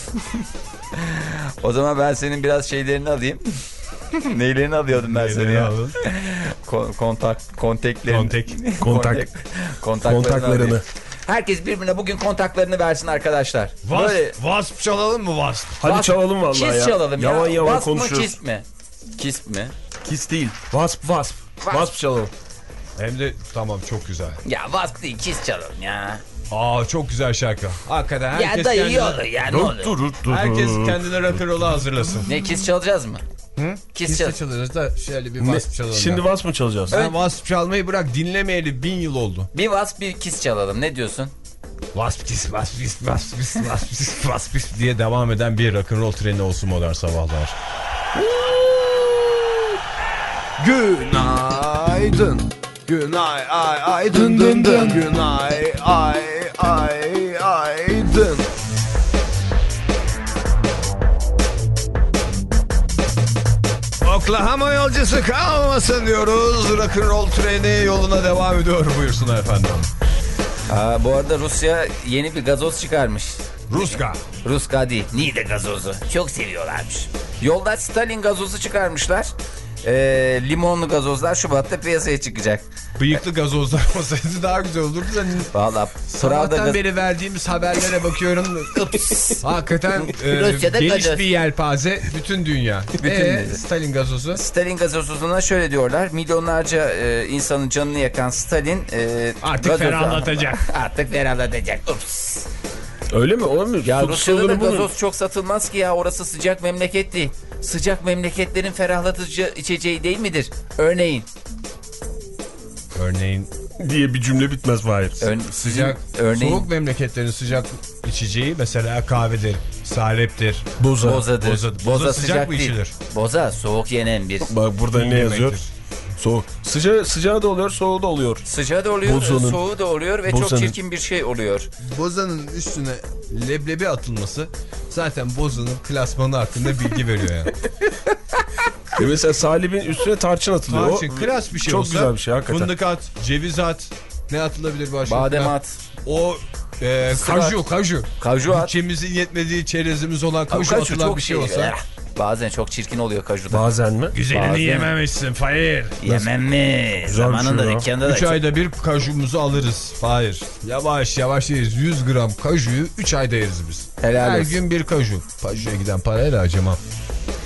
S4: O zaman ben senin biraz şeylerini alayım. Neylerini alıyordum ben seni ya? Ko- kontak, konteklerini.
S1: Kontek.
S3: Kontak.
S4: kontaklarını.
S3: Kontaklarını.
S4: alayım. Herkes birbirine bugün kontaklarını versin arkadaşlar. Böyle
S1: Wasp, Wasp çalalım mı Wasp?
S3: Hadi
S4: Wasp-
S3: çalalım vallahi
S4: kiss
S3: ya.
S4: çalalım ya.
S3: Yavan yavan
S4: Wasp mı
S3: konuşuyoruz.
S4: kiss mi? Kiss mi?
S3: Kiss değil. Wasp wasp. Wasp çalalım.
S1: Hem de tamam, çok güzel.
S4: Ya wasp değil, kiss çalalım ya.
S1: Aa, çok güzel şarkı. Hakikaten herkes
S4: Ya da iyi
S1: kendine,
S4: olur ya, ne olur.
S3: Dur dur dur.
S1: herkes kendine rock'n'roll'u hazırlasın.
S4: Ne, kiss çalacağız mı?
S1: Hı?
S4: Kiss
S1: Kiss
S4: çal-
S1: de çalıyoruz da şöyle bir
S3: Ne?
S1: Wasp çalalım.
S3: Şimdi
S1: ya.
S3: wasp mı çalacağız?
S1: Sen Wasp çalmayı bırak, dinlemeyeli bin yıl oldu.
S4: Bir wasp bir kiss çalalım, ne diyorsun?
S1: Wasp kiss, Wasp kiss, Wasp kiss, Wasp kiss, Wasp kiss diye devam eden bir rock'n'roll treni olsun modern sabahlar. Günaydın. Günay ay ay dın dın dın. Günay ay ay ay dın. Oklahoma yolcusu kalmasın diyoruz. Rock'n'roll treni yoluna devam ediyor. Buyursunlar efendim.
S4: Aa, bu arada Rusya yeni bir gazoz çıkarmış.
S1: Ruska.
S4: Ruska değil, Niğde gazozu. Çok seviyorlarmış. Yolda Stalin gazozu çıkarmışlar. Ee, limonlu gazozlar Şubat'ta piyasaya çıkacak.
S1: Bıyıklı gazozlar olsaydı daha güzel olurdu da.
S4: Valla
S1: Sabahtan
S4: gaz-
S1: beri verdiğimiz haberlere bakıyorum. Hakikaten e,
S4: Rusya'da
S1: geniş
S4: gazoz.
S1: bir yelpaze, bütün dünya.
S4: Bütün
S1: Ee,
S4: dünya.
S1: Stalin gazozu.
S4: Stalin gazozuna şöyle diyorlar. Milyonlarca e, insanın canını yakan Stalin e,
S1: Artık
S4: gazozu-
S1: ferahlatacak.
S4: Artık ferahlatacak. Ups.
S3: Öyle mi? Oğlum,
S4: Ya
S3: Fok
S4: Rusya'da da
S3: sloganı bunun.
S4: gazoz çok satılmaz ki ya. Orası sıcak memleket değil. Sıcak memleketlerin ferahlatıcı içeceği değil midir? Örneğin.
S1: Örneğin
S3: diye bir cümle bitmez Fahir.
S4: Ör-
S1: sıcak,
S4: örneğin.
S1: soğuk memleketlerin sıcak içeceği mesela kahvedir, saleptir.
S3: Boza.
S4: Bozadır.
S1: Boza-
S4: Boza,
S1: boza
S4: sıcak,
S1: sıcak mı
S4: değil.
S1: içilir?
S4: Boza soğuk yenen bir.
S3: Bak burada ne
S1: Yemektir.
S3: yazıyor? Soğuk. Sıcağı, sıcağı da oluyor, soğuğu da oluyor.
S4: Sıcağı da oluyor,
S3: Bozanın.
S4: soğuğu da oluyor ve çok
S3: Bozanın.
S4: çirkin bir şey oluyor.
S1: Bozanın üstüne leblebi atılması zaten bozanın klasmanı hakkında bilgi veriyor yani.
S3: E mesela salibin üstüne tarçın atılıyor.
S1: Tarçın,
S3: O
S1: klas bir şey
S3: çok
S1: olsa,
S3: güzel bir şey hakikaten.
S1: fındık at, ceviz at, ne atılabilir başka?
S4: Badem
S1: Falan.
S4: at,
S1: O e,
S4: Sırat.
S1: kaju, kaju.
S4: kaju at.
S1: Bütçemizin yetmediği çerezimiz olan kaju,
S4: Kaju
S1: atılan
S4: çok
S1: bir şey
S4: şey.
S1: olsa.
S4: Eh, Bazen çok çirkin oluyor kajuda.
S3: Bazen mi?
S1: Güzelini
S4: Bazen-
S1: yememişsin Fahir.
S4: Yemem mi? Zamanında
S3: şey ya.
S4: dükkanda da
S1: üç ayda bir kajumuzu alırız. Hayır. Yavaş yavaş yeriz. yüz gram kajuyu üç ayda yeriz biz.
S4: Helal
S1: Her
S4: olsun.
S1: gün bir kaju. Kajuya giden parayla acımam.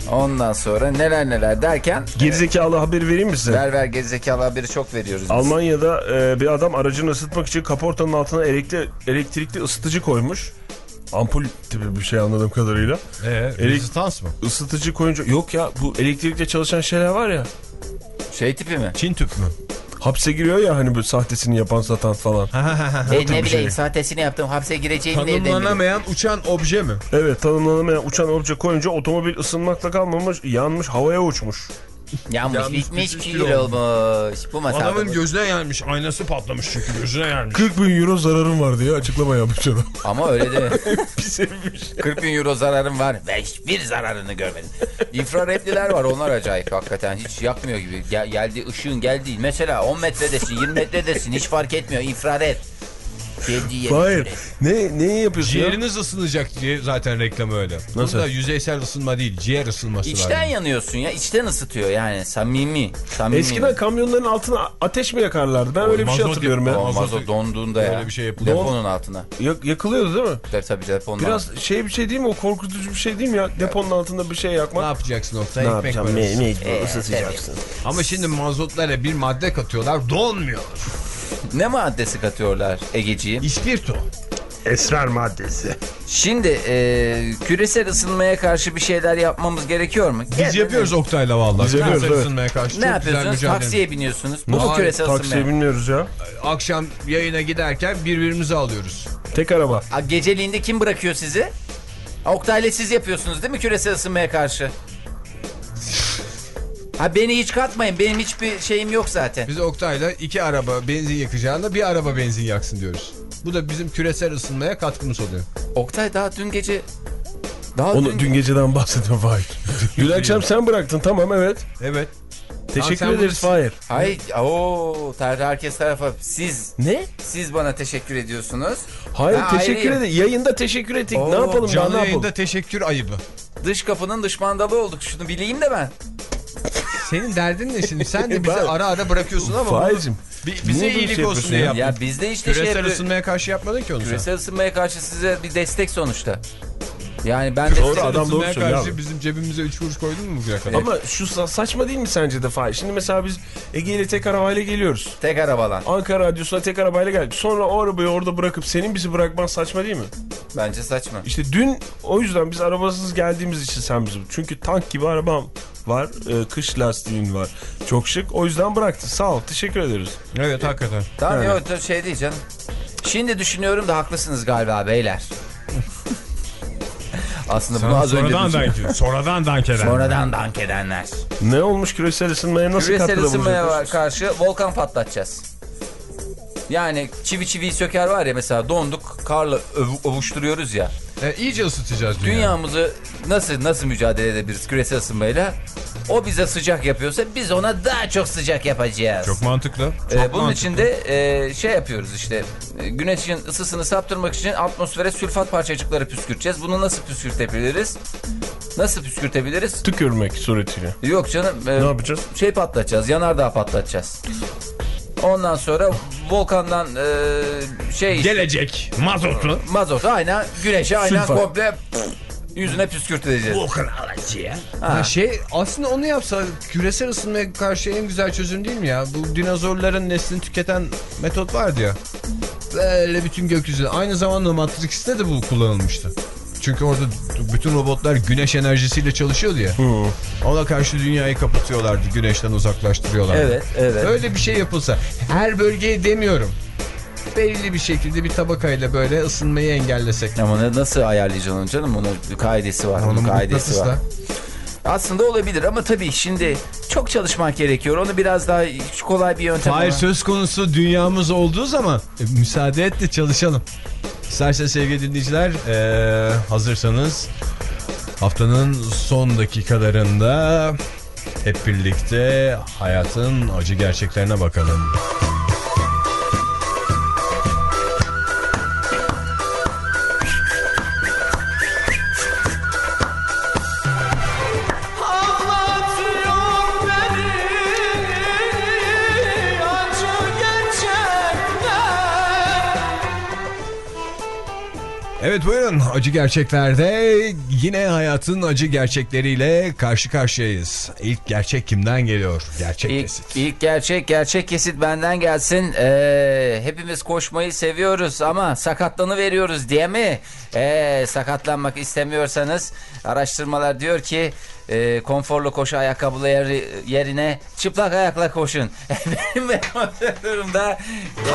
S4: Ondan sonra neler neler derken.
S3: Gerizekalı haberi vereyim mi size?
S4: Ver ver, gerizekalı haberi çok veriyoruz biz.
S3: Almanya'da e, bir adam aracını ısıtmak için kaportanın altına elektri elektrikli ısıtıcı koymuş. Ampul tipi bir şey anladığım kadarıyla.
S1: Eee rezistans mı?
S3: Isıtıcı koyunca yok ya, bu elektrikle çalışan şeyler var ya.
S4: Şey tipi mi?
S1: Çin tüp mü?
S3: Hapse giriyor ya hani bu sahtesini yapan satan falan.
S4: E, ne bileyim sahtesini yaptım, hapse gireceğimi nereden bileyim?
S1: Tanımlanamayan uçan obje mi?
S3: Evet, tanımlanamayan uçan obje koyunca otomobil ısınmakla kalmamış, yanmış, havaya uçmuş.
S4: Yanmış,
S1: Yanmış,
S4: bitmiş,
S1: bitmiş,
S4: kül olmuş. Bu masada.
S1: Adamın gözüne gelmiş, aynası patlamış çünkü gözüne gelmiş.
S3: kırk bin euro zararım var diye açıklama yapmış adam.
S4: Ama öyle değil mi?
S3: Pis herifmiş.
S4: kırk bin euro zararım var ve hiçbir zararını görmedim. İnfraredliler var, onlar acayip hakikaten, hiç yakmıyor gibi. Gel, geldi ışığın geldiği mesela on metredesin, yirmi metredesin, hiç fark etmiyor, infrared.
S3: Hayır. Ne neyi yapıyorsun
S1: Ciğeriniz ya? Isınacak diye zaten reklamı öyle.
S3: Nasıl?
S1: Burada yüzeysel ısınma değil, ciğer ısınması
S4: İçten
S1: var. Yani.
S4: yanıyorsun ya, içten ısıtıyor yani, samimi. samimi.
S3: Eskiden kamyonların altına ateş mi yakarlardı? Ben öyle bir şey
S1: mazot
S3: hatırlıyorum ya.
S4: Olmaz o, donduğunda ya.
S1: Öyle bir şey yapılıyor.
S4: Deponun altına.
S3: Yak- yakılıyordu değil mi?
S4: Tabii tabii, deponun
S3: Biraz şey bir şey değil mi? O korkutucu bir şey değil mi ya? Deponun altında bir şey yakmak.
S1: Ne yapacaksın Oktay?
S3: Ne
S1: Ekmek
S3: yapacağım?
S1: parası.
S3: Me mecbur
S4: Ee,
S3: ısıtacaksın.
S1: Ama şimdi mazotlara bir madde katıyorlar, donmuyor.
S4: Ne maddesi katıyorlar Egeciğim?
S1: İspirto.
S3: Esrar maddesi.
S4: Şimdi e, küresel ısınmaya karşı bir şeyler yapmamız gerekiyor mu?
S1: Biz
S4: Gel-
S1: yapıyoruz Oktay'la vallahi.
S3: Biz yapıyoruz,
S1: Küresel
S3: evet.
S1: ısınmaya karşı
S4: Ne
S1: çok güzel
S4: yapıyorsunuz?
S1: mücadele.
S4: Taksiye biniyorsunuz. Bu mu
S1: Hayır,
S4: küresel
S3: Taksiye
S4: ısınmaya?
S3: binmiyoruz ya.
S1: Akşam yayına giderken birbirimizi alıyoruz.
S3: Tek araba.
S4: A, Geceliğinde kim bırakıyor sizi? Oktay'la siz yapıyorsunuz değil mi küresel ısınmaya karşı? Ha, beni hiç katmayın. Benim hiçbir şeyim yok zaten.
S1: Biz Oktay'la iki araba benzin yakacağında bir araba benzin yaksın diyoruz. Bu da bizim küresel ısınmaya katkımız oluyor.
S4: Oktay daha dün gece... Daha
S3: Onu dün, dün geceden bahsediyorum Fahir. Dün akşam sen bıraktın, tamam, evet.
S1: Evet.
S3: Teşekkür
S1: sen
S3: ederiz
S1: bunu-
S3: Fahir.
S4: Hayır. Oo, ter, herkes tarafa. Siz...
S3: Ne?
S4: Siz bana teşekkür ediyorsunuz.
S3: Hayır,
S4: Ben
S3: teşekkür
S4: ayrıyım.
S3: ederim. Yayında teşekkür ettik.
S4: Oo,
S3: ne yapalım ya,
S1: Canlı
S3: ne yapalım?
S1: yayında teşekkür ayıbı.
S4: Dış kapının dış mandalı olduk. Şunu bileyim de ben.
S1: Senin derdin ne şimdi? Sen de bizi
S3: Ben-
S1: ara ara bırakıyorsun ama.
S3: Fahir'cim.
S1: Bi- bize
S3: niye böyle
S1: iyilik
S3: şey
S1: olsun
S3: yapıyorsun
S1: diye
S3: ya?
S1: yaptın.
S4: Ya biz de işte şey
S1: Küresel
S4: yapıyoruz.
S1: ısınmaya karşı yapmadın ki onu sen.
S4: Küresel ısınmaya karşı size bir destek sonuçta. Yani ben de...
S3: Doğru,
S1: Küresel
S3: adam doğru
S1: ısınmaya
S3: söylüyor
S1: karşı
S3: abi.
S1: bizim cebimize üç kuruş koydun mu bugüne kadar?
S3: Ama şu sa- saçma değil mi sence de Fahir? Şimdi mesela biz Ege ile tek arabayla geliyoruz.
S4: Tek arabalan.
S3: Ankara Radyosu'na tek arabayla geldik. Sonra o arabayı orada bırakıp senin bizi bırakman saçma değil mi?
S4: Bence saçma.
S3: İşte dün o yüzden biz arabasız geldiğimiz için sen bizim. Çünkü tank gibi arabam var. E, kış lastiğin var. Çok şık. O yüzden bıraktı. Sağ ol. Teşekkür ederiz.
S1: Evet hakikaten.
S4: Tamam
S3: Yani.
S4: yok şey değil canım. Şimdi düşünüyorum da haklısınız galiba beyler. Aslında bunu az önce
S1: Sonradan
S4: düşündüm.
S1: dank, sonradan dank eden.
S4: Sonradan dank edenler.
S3: Ne olmuş küresel ısınmaya, nasıl
S4: Küresel
S3: katkıda
S4: ısınmaya
S3: bulunacaklar?
S4: karşı volkan patlatacağız. Yani çivi çiviyi söker var ya, mesela donduk karla öv- ovuşturuyoruz ya.
S1: E, iyice ısıtacağız dünyayı.
S4: Dünyamızı nasıl nasıl mücadele edebiliriz küresel ısınmayla? O bize sıcak yapıyorsa biz ona daha çok sıcak yapacağız.
S1: Çok mantıklı. Çok
S4: Ee, bunun
S1: mantıklı.
S4: için de e, şey yapıyoruz işte, e, güneşin ısısını saptırmak için atmosfere sülfat parçacıkları püskürteceğiz. Bunu nasıl püskürtebiliriz? Nasıl püskürtebiliriz?
S3: Tükürmek suretiyle.
S4: Yok canım. e,
S3: Ne yapacağız?
S4: Şey patlatacağız, yanardağ patlatacağız. Ondan sonra volkandan e, şey
S1: Gelecek mazotu.
S4: mazot aynen güneşe aynen
S3: Sülfat.
S4: komple yüzüne püskürteceğiz.
S1: Ha. Şey aslında onu yapsa küresel ısınmaya karşı en güzel çözüm değil mi ya? Bu dinozorların neslini tüketen metot vardı ya. Böyle bütün gökyüzü. Aynı zamanda Matrix'te de bu kullanılmıştı. Çünkü orada bütün robotlar güneş enerjisiyle çalışıyordu ya. Ona karşı dünyayı kapatıyorlardı. Güneşten uzaklaştırıyorlardı.
S4: Evet, evet.
S1: Öyle bir şey yapılsa. Her bölgeye demiyorum. Belirli bir şekilde bir tabakayla böyle ısınmayı engellesek.
S4: Ama ne- nasıl ayarlayacaksın onu canım? Bunun bir kaidesi var. Bunun
S1: Onun
S4: kaidesi var.
S1: mıknatısla.
S4: Aslında olabilir ama tabii şimdi çok çalışmak gerekiyor. Onu biraz daha kolay bir yöntem.
S1: Hayır,
S4: olarak-
S1: söz konusu dünyamız olduğu zaman e, müsaade et de çalışalım. İsterseniz sevgili dinleyiciler e, hazırsanız haftanın son dakikalarında hep birlikte hayatın acı gerçeklerine bakalım. Evet buyurun, acı gerçeklerde yine hayatın acı gerçekleriyle karşı karşıyayız. İlk gerçek kimden geliyor? Gerçek
S4: İlk,
S1: kesit.
S4: ilk gerçek gerçek kesit benden gelsin. Ee, hepimiz koşmayı seviyoruz ama sakatlanıveriyoruz diye mi? Ee, sakatlanmak istemiyorsanız araştırmalar diyor ki e, konforlu koşu ayakkabıları yerine çıplak ayakla koşun. Benim durumda e,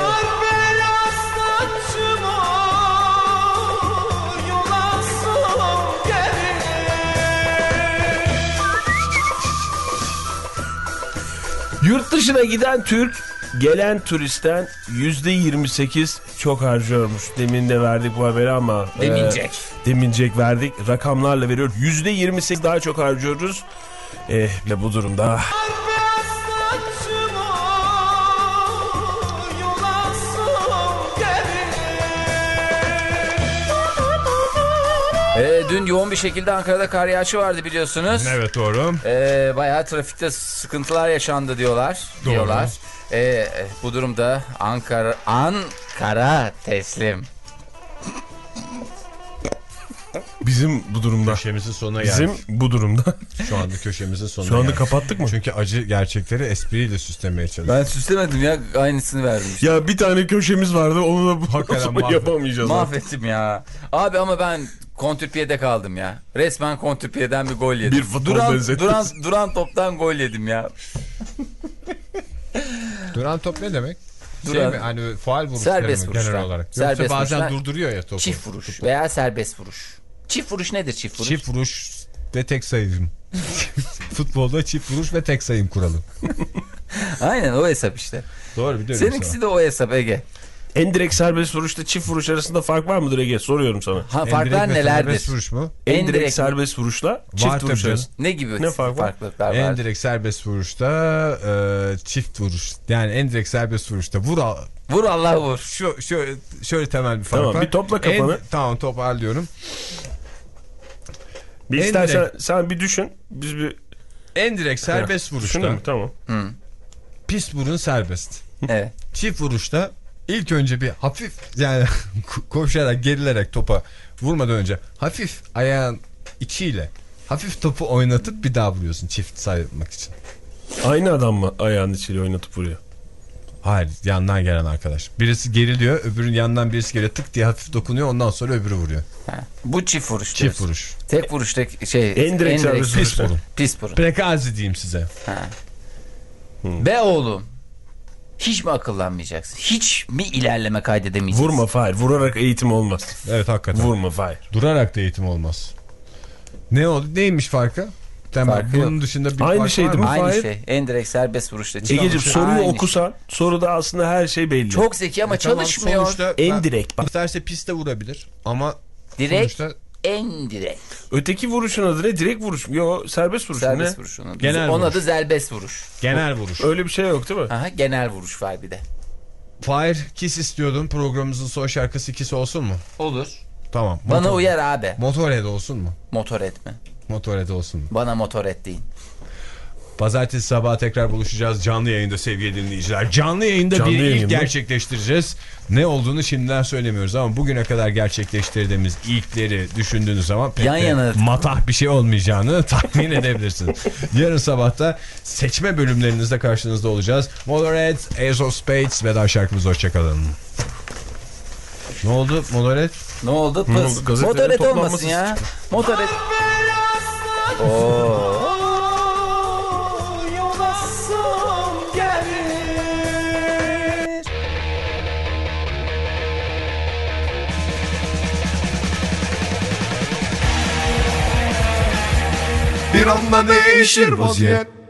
S3: Yurt dışına giden Türk gelen turistten yüzde yirmi sekiz çok harcıyormuş. Demin de verdik bu haberi ama.
S4: Demincek.
S3: E, demincek verdik. Rakamlarla veriyor. yüzde yirmi sekiz daha çok harcıyoruz. E, ve bu durumda...
S4: e, dün yoğun bir şekilde Ankara'da kar yağışı vardı biliyorsunuz.
S1: Evet doğru.
S4: E, bayağı trafikte sıkıntılar yaşandı diyorlar.
S1: Doğru.
S4: Diyorlar. E, bu durumda Ankara Ankara teslim.
S3: Bizim bu durumda.
S1: Köşemizin sonuna
S3: Bizim
S1: geldik.
S3: bu durumda.
S1: Şu anda köşemizin sonuna
S3: Şu anda
S1: geldik.
S3: kapattık mı?
S1: Çünkü acı gerçekleri espriyle süslemeye çalışıyoruz.
S4: Ben süslemedim ya, aynısını verdim işte.
S3: Ya bir tane köşemiz vardı, onu da bu
S1: Hakikaten
S3: sonra
S1: mahvet-
S3: yapamayacağız.
S4: Mahvettim ya. Abi ama ben kontrpiyede kaldım ya. Resmen kontrpiyeden bir gol yedim.
S3: Bir futbol
S4: duran,
S3: benzetmesi.
S4: duran, duran toptan gol yedim ya.
S1: Duran top ne demek? Şey
S4: Duran-
S1: mi? Hani faal vuruşları
S4: Serbest
S1: mı genel
S4: vuruşlar.
S1: olarak? Yoksa
S4: Serbest
S1: bazen
S4: vuruşlar.
S1: durduruyor ya topu.
S4: Çift vuruş veya serbest vuruş. Çift vuruş nedir çift vuruş?
S1: Çift vuruş ve tek sayım. Futbolda çift vuruş ve tek sayım kuralı.
S4: Aynen o hesap işte.
S1: Doğru biliyorum.
S4: Seninkisi de o hesap Ege.
S3: En direkt serbest vuruşta çift vuruş arasında fark var mıdır Ege? Soruyorum sana.
S4: Ha, farklar nelerdir?
S1: Serbest vuruş mu?
S3: En,
S4: En
S3: direkt,
S4: direkt-
S3: serbest vuruşla çift
S1: Var
S3: vuruş
S1: tabii
S3: arasında.
S4: Ne gibi
S3: Ne fark var?
S4: farklılıklar var?
S1: En direkt serbest vuruşta e, çift vuruş. Yani en direkt serbest vuruşta vur al.
S4: Vur Allah vur.
S1: Şu, şu şöyle temel bir fark
S3: Tamam,
S1: var.
S3: bir topla kafanı.
S1: En, tamam toparlıyorum.
S3: Bir
S1: En
S3: istersen
S1: direkt-
S3: sen bir düşün. Biz bir...
S1: En direkt serbest
S3: Düşündün
S1: vuruşta
S3: mü? Tamam.
S1: pist burun serbest.
S4: Evet.
S1: Çift vuruşta ilk önce bir hafif yani koşarak gerilerek topa vurmadan önce hafif ayağın içiyle hafif topu oynatıp bir daha vuruyorsun çift saymak için.
S3: Aynı adam mı ayağının içiyle oynatıp vuruyor?
S1: Hayır, yandan gelen arkadaş. Birisi geriliyor, öbürünün yandan birisi geliyor, tık diye hafif dokunuyor, ondan sonra öbürü vuruyor.
S4: Ha. Bu çift vuruş
S1: Çift
S4: diyorsun.
S1: vuruş.
S4: Tek vuruşta şey.
S3: En direkt serbest
S1: Pis
S3: vuruş.
S1: vurun.
S4: Pis vurun.
S1: Prekazi diyeyim size.
S4: Be oğlum. Hiç mi akıllanmayacaksın? Hiç mi ilerleme kaydedemeyeceksin?
S3: Vurma Fahir. Vurarak eğitim olmaz.
S1: Evet hakikaten.
S3: Vurma Fahir.
S1: Durarak da eğitim olmaz. Ne oldu? Neymiş farkı? Tamam,
S4: Farkı
S1: bunun
S4: yok.
S1: dışında bir
S3: Aynı
S1: fark
S3: şeydi
S1: var
S3: bu.
S1: mı?
S4: Aynı
S3: Fahir.
S4: şey. En direkt serbest vuruşta.
S3: Egeciğim soruyu
S4: Aynı
S3: okusan soruda aslında her şey belli.
S4: Çok zeki ama
S1: E tamam,
S4: çalışmıyor.
S1: sonuçta
S3: En
S1: ben-
S3: direkt. Bak,
S1: İsterse piste vurabilir ama
S4: Direkt,
S1: sonuçta
S4: en direkt.
S3: öteki vuruşun adı ne? Direkt vuruş mu? Yok, serbest vuruş mu
S4: Serbest
S1: E,
S3: ne?
S4: vuruş. Onun,
S1: Genel
S4: onun
S1: vuruş.
S4: adı serbest vuruş.
S1: genel vuruş.
S3: Öyle bir şey yok değil mi?
S4: Aha, genel vuruş var bir de.
S1: Fire Kiss istiyordum. Programımızın son şarkısı Kiss olsun mu?
S4: Olur.
S1: Tamam.
S4: Bana
S1: Motor-
S4: uyar abi.
S1: Motorhead olsun mu?
S4: Motor etme.
S1: Motorhead olsun mu?
S4: Bana motor et deyin.
S1: Pazartesi sabahı tekrar buluşacağız canlı yayında sevgili dinleyiciler. Canlı yayında
S3: Canlı
S1: bir ilk
S3: yayında.
S1: gerçekleştireceğiz. Ne olduğunu şimdiden söylemiyoruz ama bugüne kadar gerçekleştirdiğimiz ilkleri düşündüğünüz zaman pek
S4: Yan
S1: de
S4: yana-
S1: matah bir şey olmayacağını tahmin edebilirsiniz. Yarın sabahta seçme bölümlerinizde karşınızda olacağız. Motorhead, Ace of Spades veda şarkımız, hoşçakalın. Ne oldu Motorhead?
S4: Ne oldu?
S3: Ne
S4: Pıs.
S3: oldu? Gazetelerin
S4: Motor et
S3: toplanması
S4: olmasın ya. Motor et. Oo.
S2: Bir anda değişir vaziyet.